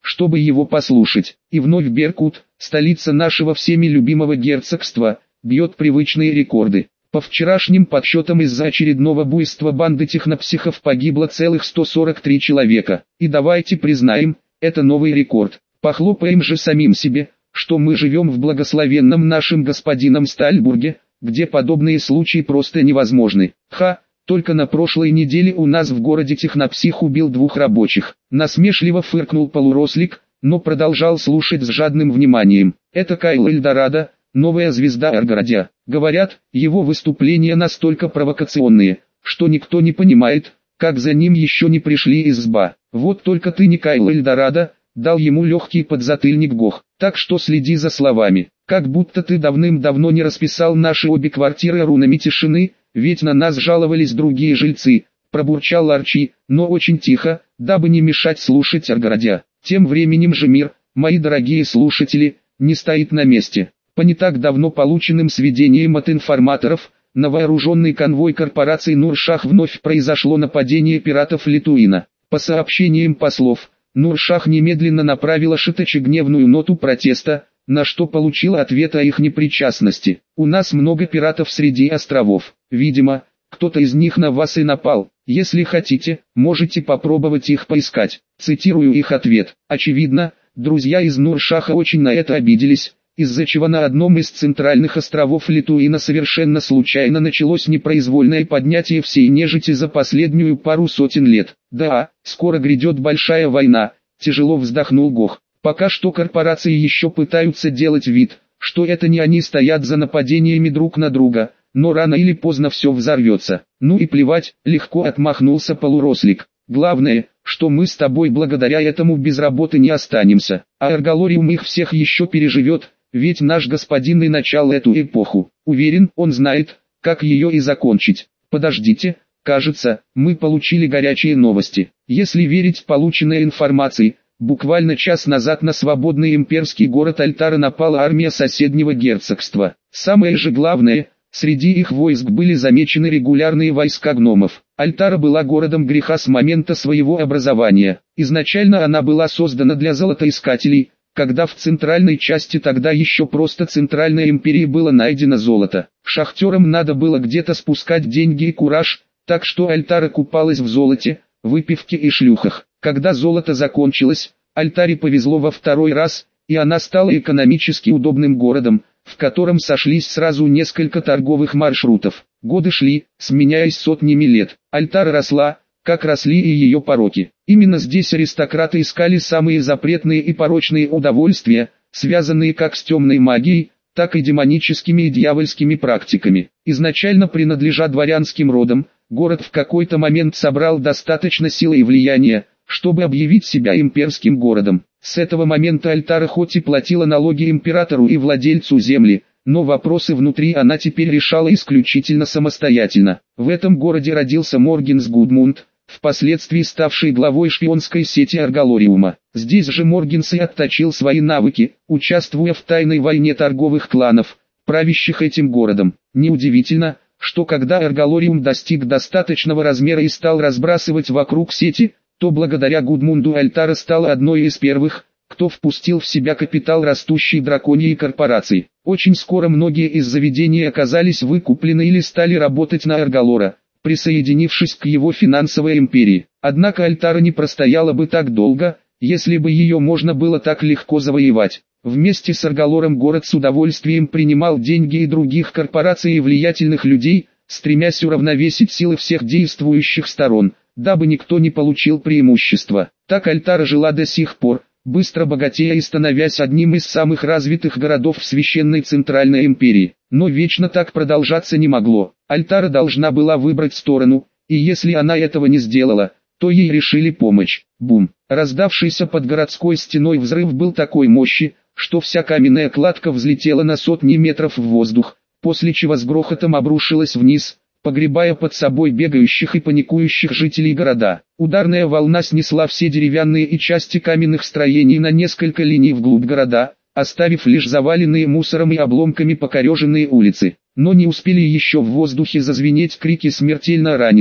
чтобы его послушать. И вновь Беркут, столица нашего всеми любимого герцогства, бьет привычные рекорды. По вчерашним подсчетам из-за очередного буйства банды технопсихов погибло целых 143 человека. И давайте признаем, это новый рекорд. Похлопаем же самим себе, что мы живем в благословенном нашим господином Стальбурге, где подобные случаи просто невозможны. Только на прошлой неделе у нас в городе технопсих убил 2 рабочих. Насмешливо фыркнул полурослик, но продолжал слушать с жадным вниманием. Это Кайл Эльдорадо, новая звезда Аргородя. Говорят, его выступления настолько провокационные, что никто не понимает, как за ним еще не пришли из СБА. Вот только ты не Кайл Эльдорадо, дал ему легкий подзатыльник Гох. Так что следи за словами. Как будто ты давным-давно не расписал наши обе квартиры рунами тишины, ведь на нас жаловались другие жильцы, пробурчал Арчи, но очень тихо, дабы не мешать слушать Аргородя. Тем временем же мир, мои дорогие слушатели, не стоит на месте. По не так давно полученным сведениям от информаторов, на вооруженный конвой корпорации Нуршах вновь произошло нападение пиратов Литуина. По сообщениям послов, Нуршах немедленно направила Шитачи гневную ноту протеста, на что получила ответ о их непричастности. У нас много пиратов среди островов. Видимо, кто-то из них на вас и напал. Если хотите, можете попробовать их поискать. Цитирую их ответ. Очевидно, друзья из Нуршаха очень на это обиделись, из-за чего на одном из центральных островов Литуина совершенно случайно началось непроизвольное поднятие всей нежити за последнюю пару сотен лет. Да, скоро грядет большая война, тяжело вздохнул Гох. Пока что корпорации еще пытаются делать вид, что это не они стоят за нападениями друг на друга, но рано или поздно все взорвется. Ну и плевать, легко отмахнулся полурослик. Главное, что мы с тобой благодаря этому без работы не останемся, а Арголориум их всех еще переживет, ведь наш господин и начал эту эпоху. Уверен, он знает, как ее и закончить. Подождите, кажется, мы получили горячие новости. Если верить полученной информации, буквально час назад на свободный имперский город Альтара напала армия соседнего герцогства. Самое же главное, среди их войск были замечены регулярные войска гномов. Альтара была городом греха с момента своего образования. Изначально она была создана для золотоискателей, когда в центральной части тогда еще просто Центральной империи было найдено золото. Шахтерам надо было где-то спускать деньги и кураж, так что Альтара купалась в золоте, выпивке и шлюхах. Когда золото закончилось, Альтаре повезло во второй раз, и она стала экономически удобным городом, в котором сошлись сразу несколько торговых маршрутов. Годы шли, сменяясь сотнями лет. Альтара росла, как росли и ее пороки. Именно здесь аристократы искали самые запретные и порочные удовольствия, связанные как с темной магией, так и демоническими и дьявольскими практиками. Изначально принадлежа дворянским родам, город в какой-то момент собрал достаточно силы и влияния, чтобы объявить себя имперским городом. С этого момента Альтара хоть и платила налоги императору и владельцу земли, но вопросы внутри она теперь решала исключительно самостоятельно. В этом городе родился Моргенс Гудмунд, впоследствии ставший главой шпионской сети Арголориума. Здесь же Моргенс и отточил свои навыки, участвуя в тайной войне торговых кланов, правящих этим городом. Неудивительно, что когда Арголориум достиг достаточного размера и стал разбрасывать вокруг сети, то благодаря Гудмунду Альтара стала одной из первых, кто впустил в себя капитал растущей драконьей корпорации. Очень скоро многие из заведений оказались выкуплены или стали работать на Арголора, присоединившись к его финансовой империи. Однако Альтара не простояла бы так долго, если бы ее можно было так легко завоевать. Вместе с Арголором город с удовольствием принимал деньги и других корпораций и влиятельных людей, стремясь уравновесить силы всех действующих сторон, дабы никто не получил преимущества. Так Альтара жила до сих пор, быстро богатея и становясь одним из самых развитых городов в священной Центральной империи. Но вечно так продолжаться не могло. Альтара должна была выбрать сторону, и если она этого не сделала, то ей решили помочь. Бум! Раздавшийся под городской стеной взрыв был такой мощи, что вся каменная кладка взлетела на сотни метров в воздух, после чего с грохотом обрушилась вниз, погребая под собой бегающих и паникующих жителей города. Ударная волна снесла все деревянные и части каменных строений на несколько линий вглубь города, оставив лишь заваленные мусором и обломками покореженные улицы. Но не успели еще в воздухе зазвенеть крики смертельно раненых,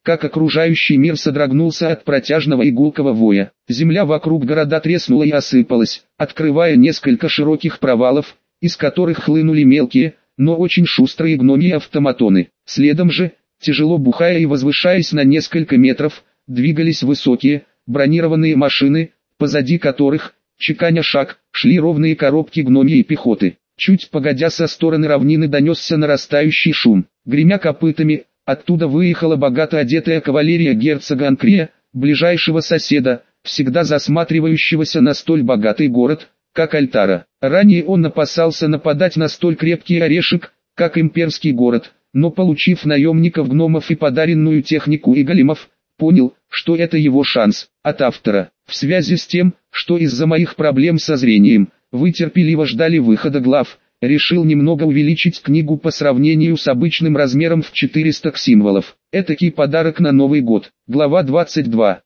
как окружающий мир содрогнулся от протяжного и гулкого воя. Земля вокруг города треснула и осыпалась, открывая несколько широких провалов, из которых хлынули мелкие, но очень шустрые гномьи автоматоны. Следом же, тяжело бухая и возвышаясь на несколько метров, двигались высокие, бронированные машины, позади которых, чеканя шаг, шли ровные коробки гномьей пехоты. Чуть погодя со стороны равнины донесся нарастающий шум. Гремя копытами, оттуда выехала богато одетая кавалерия герцога Анкрия, ближайшего соседа, всегда засматривающегося на столь богатый город, как Альтара. Ранее он опасался нападать на столь крепкий орешек, как имперский город, но получив наемников гномов и подаренную технику и големов, понял, что это его шанс. От автора. В связи с тем, что из-за моих проблем со зрением, вы терпеливо ждали выхода глав, решил немного увеличить книгу по сравнению с обычным размером в 400 символов. Этакий подарок на Новый год. Глава 22.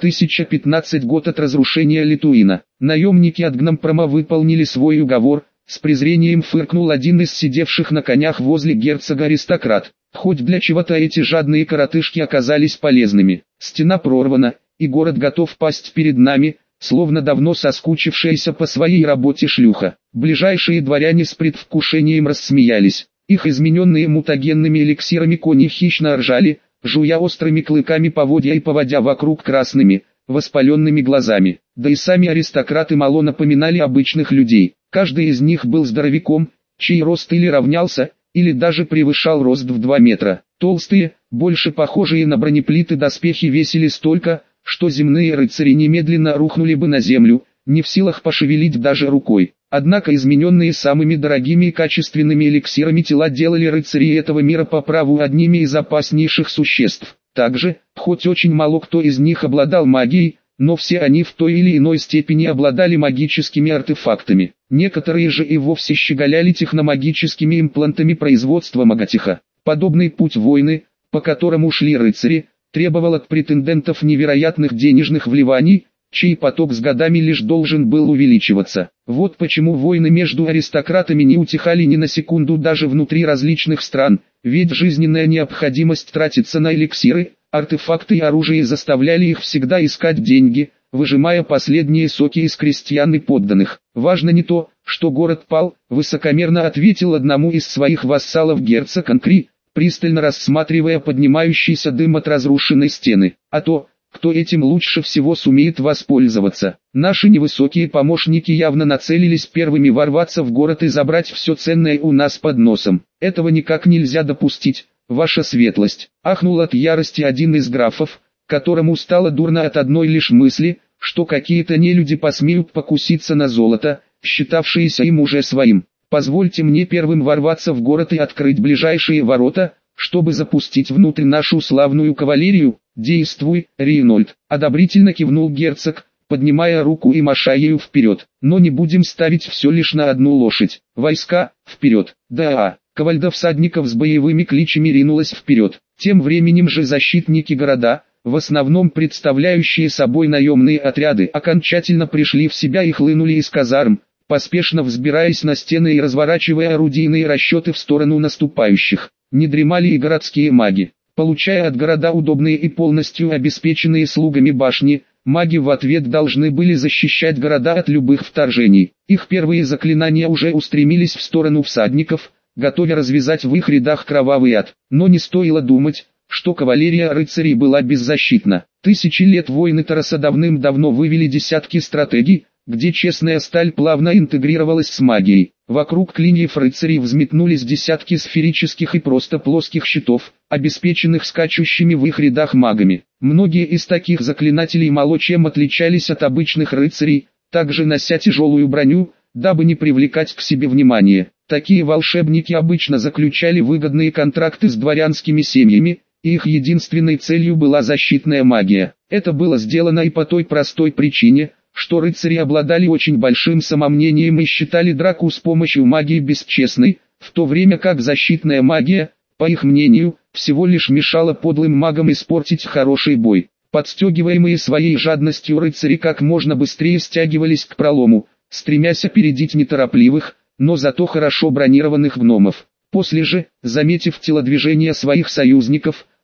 1015 год от разрушения Литуина. Наемники от Гномпрома выполнили свой уговор, с презрением фыркнул один из сидевших на конях возле герцога аристократ. Хоть для чего-то эти жадные коротышки оказались полезными. Стена прорвана, и город готов пасть перед нами, словно давно соскучившаяся по своей работе шлюха. Ближайшие дворяне с предвкушением рассмеялись. Их измененные мутагенными эликсирами кони хищно ржали, жуя острыми клыками поводья и поводя вокруг красными, воспаленными глазами. Да и сами аристократы мало напоминали обычных людей. Каждый из них был здоровяком, чей рост или равнялся, или даже превышал рост в 2 метра. Толстые, больше похожие на бронеплиты доспехи весили столько, что земные рыцари немедленно рухнули бы на землю, не в силах пошевелить даже рукой. Однако измененные самыми дорогими и качественными эликсирами тела делали рыцарей этого мира по праву одними из опаснейших существ. Также, хоть очень мало кто из них обладал магией, но все они в той или иной степени обладали магическими артефактами. Некоторые же и вовсе щеголяли техномагическими имплантами производства маготеха. Подобный путь войны, по которому шли рыцари, требовал от претендентов невероятных денежных вливаний, чей поток с годами лишь должен был увеличиваться. Вот почему войны между аристократами не утихали ни на секунду даже внутри различных стран, ведь жизненная необходимость тратиться на эликсиры, артефакты и оружие заставляли их всегда искать деньги, выжимая последние соки из крестьян и подданных. Важно не то, что город пал, высокомерно ответил одному из своих вассалов герцог Анкри, пристально рассматривая поднимающийся дым от разрушенной стены, а то, кто этим лучше всего сумеет воспользоваться. Наши невысокие помощники явно нацелились первыми ворваться в город и забрать все ценное у нас под носом. Этого никак нельзя допустить, ваша светлость. Ахнул от ярости один из графов, которому стало дурно от одной лишь мысли, что какие-то нелюди посмеют покуситься на золото, считавшееся им уже своим. Позвольте мне первым ворваться в город и открыть ближайшие ворота, чтобы запустить внутрь нашу славную кавалерию. Действуй, Рейнольд, одобрительно кивнул герцог, поднимая руку и маша ею вперед. Но не будем ставить все лишь на одну лошадь. Войска, вперед. Да, кавальда всадников с боевыми кличами ринулась вперед. Тем временем же защитники города, в основном представляющие собой наемные отряды, окончательно пришли в себя и хлынули из казарм, поспешно взбираясь на стены и разворачивая орудийные расчеты в сторону наступающих. Не дремали и городские маги. Получая от города удобные и полностью обеспеченные слугами башни, маги в ответ должны были защищать города от любых вторжений. Их первые заклинания уже устремились в сторону всадников, готовя развязать в их рядах кровавый ад. Но не стоило думать, что кавалерия рыцарей была беззащитна. Тысячи лет войны Тараса давным-давно вывели десятки стратегий, где честная сталь плавно интегрировалась с магией. Вокруг клиньев рыцарей взметнулись десятки сферических и просто плоских щитов, обеспеченных скачущими в их рядах магами. Многие из таких заклинателей мало чем отличались от обычных рыцарей, также нося тяжелую броню, дабы не привлекать к себе внимание. Такие волшебники обычно заключали выгодные контракты с дворянскими семьями, и их единственной целью была защитная магия. Это было сделано и по той простой причине, что рыцари обладали очень большим самомнением и считали драку с помощью магии бесчестной, в то время как защитная магия, по их мнению, всего лишь мешала подлым магам испортить хороший бой. Подстегиваемые своей жадностью рыцари как можно быстрее стягивались к пролому, стремясь опередить неторопливых, но зато хорошо бронированных гномов. После же, заметив телодвижения своих союзников,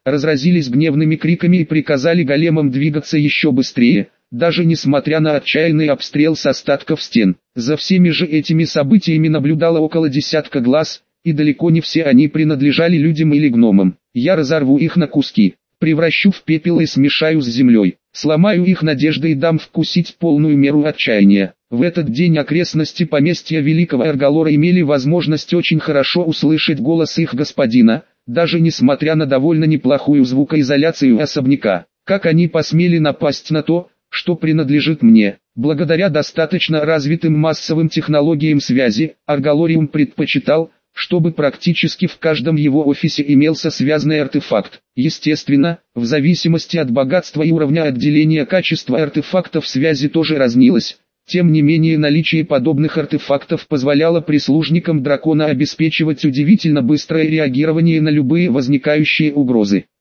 разразились гневными криками и приказали големам двигаться еще быстрее, даже несмотря на отчаянный обстрел с остатков стен. За всеми же этими событиями наблюдало около десятка глаз, и далеко не все они принадлежали людям или гномам. Я разорву их на куски, превращу в пепел и смешаю с землей, сломаю их надежды и дам вкусить полную меру отчаяния. В этот день окрестности поместья Великого Эрголора имели возможность очень хорошо услышать голос их господина, даже несмотря на довольно неплохую звукоизоляцию особняка. Как они посмели напасть на то, что принадлежит мне? Благодаря достаточно развитым массовым технологиям связи, Эрголориум предпочитал, чтобы практически в каждом его офисе имелся связанный артефакт. Естественно, в зависимости от богатства и уровня отделения качества артефактов связи тоже разнилось. Тем не менее, наличие подобных артефактов позволяло прислужникам дракона обеспечивать удивительно быстрое реагирование на любые возникающие угрозы.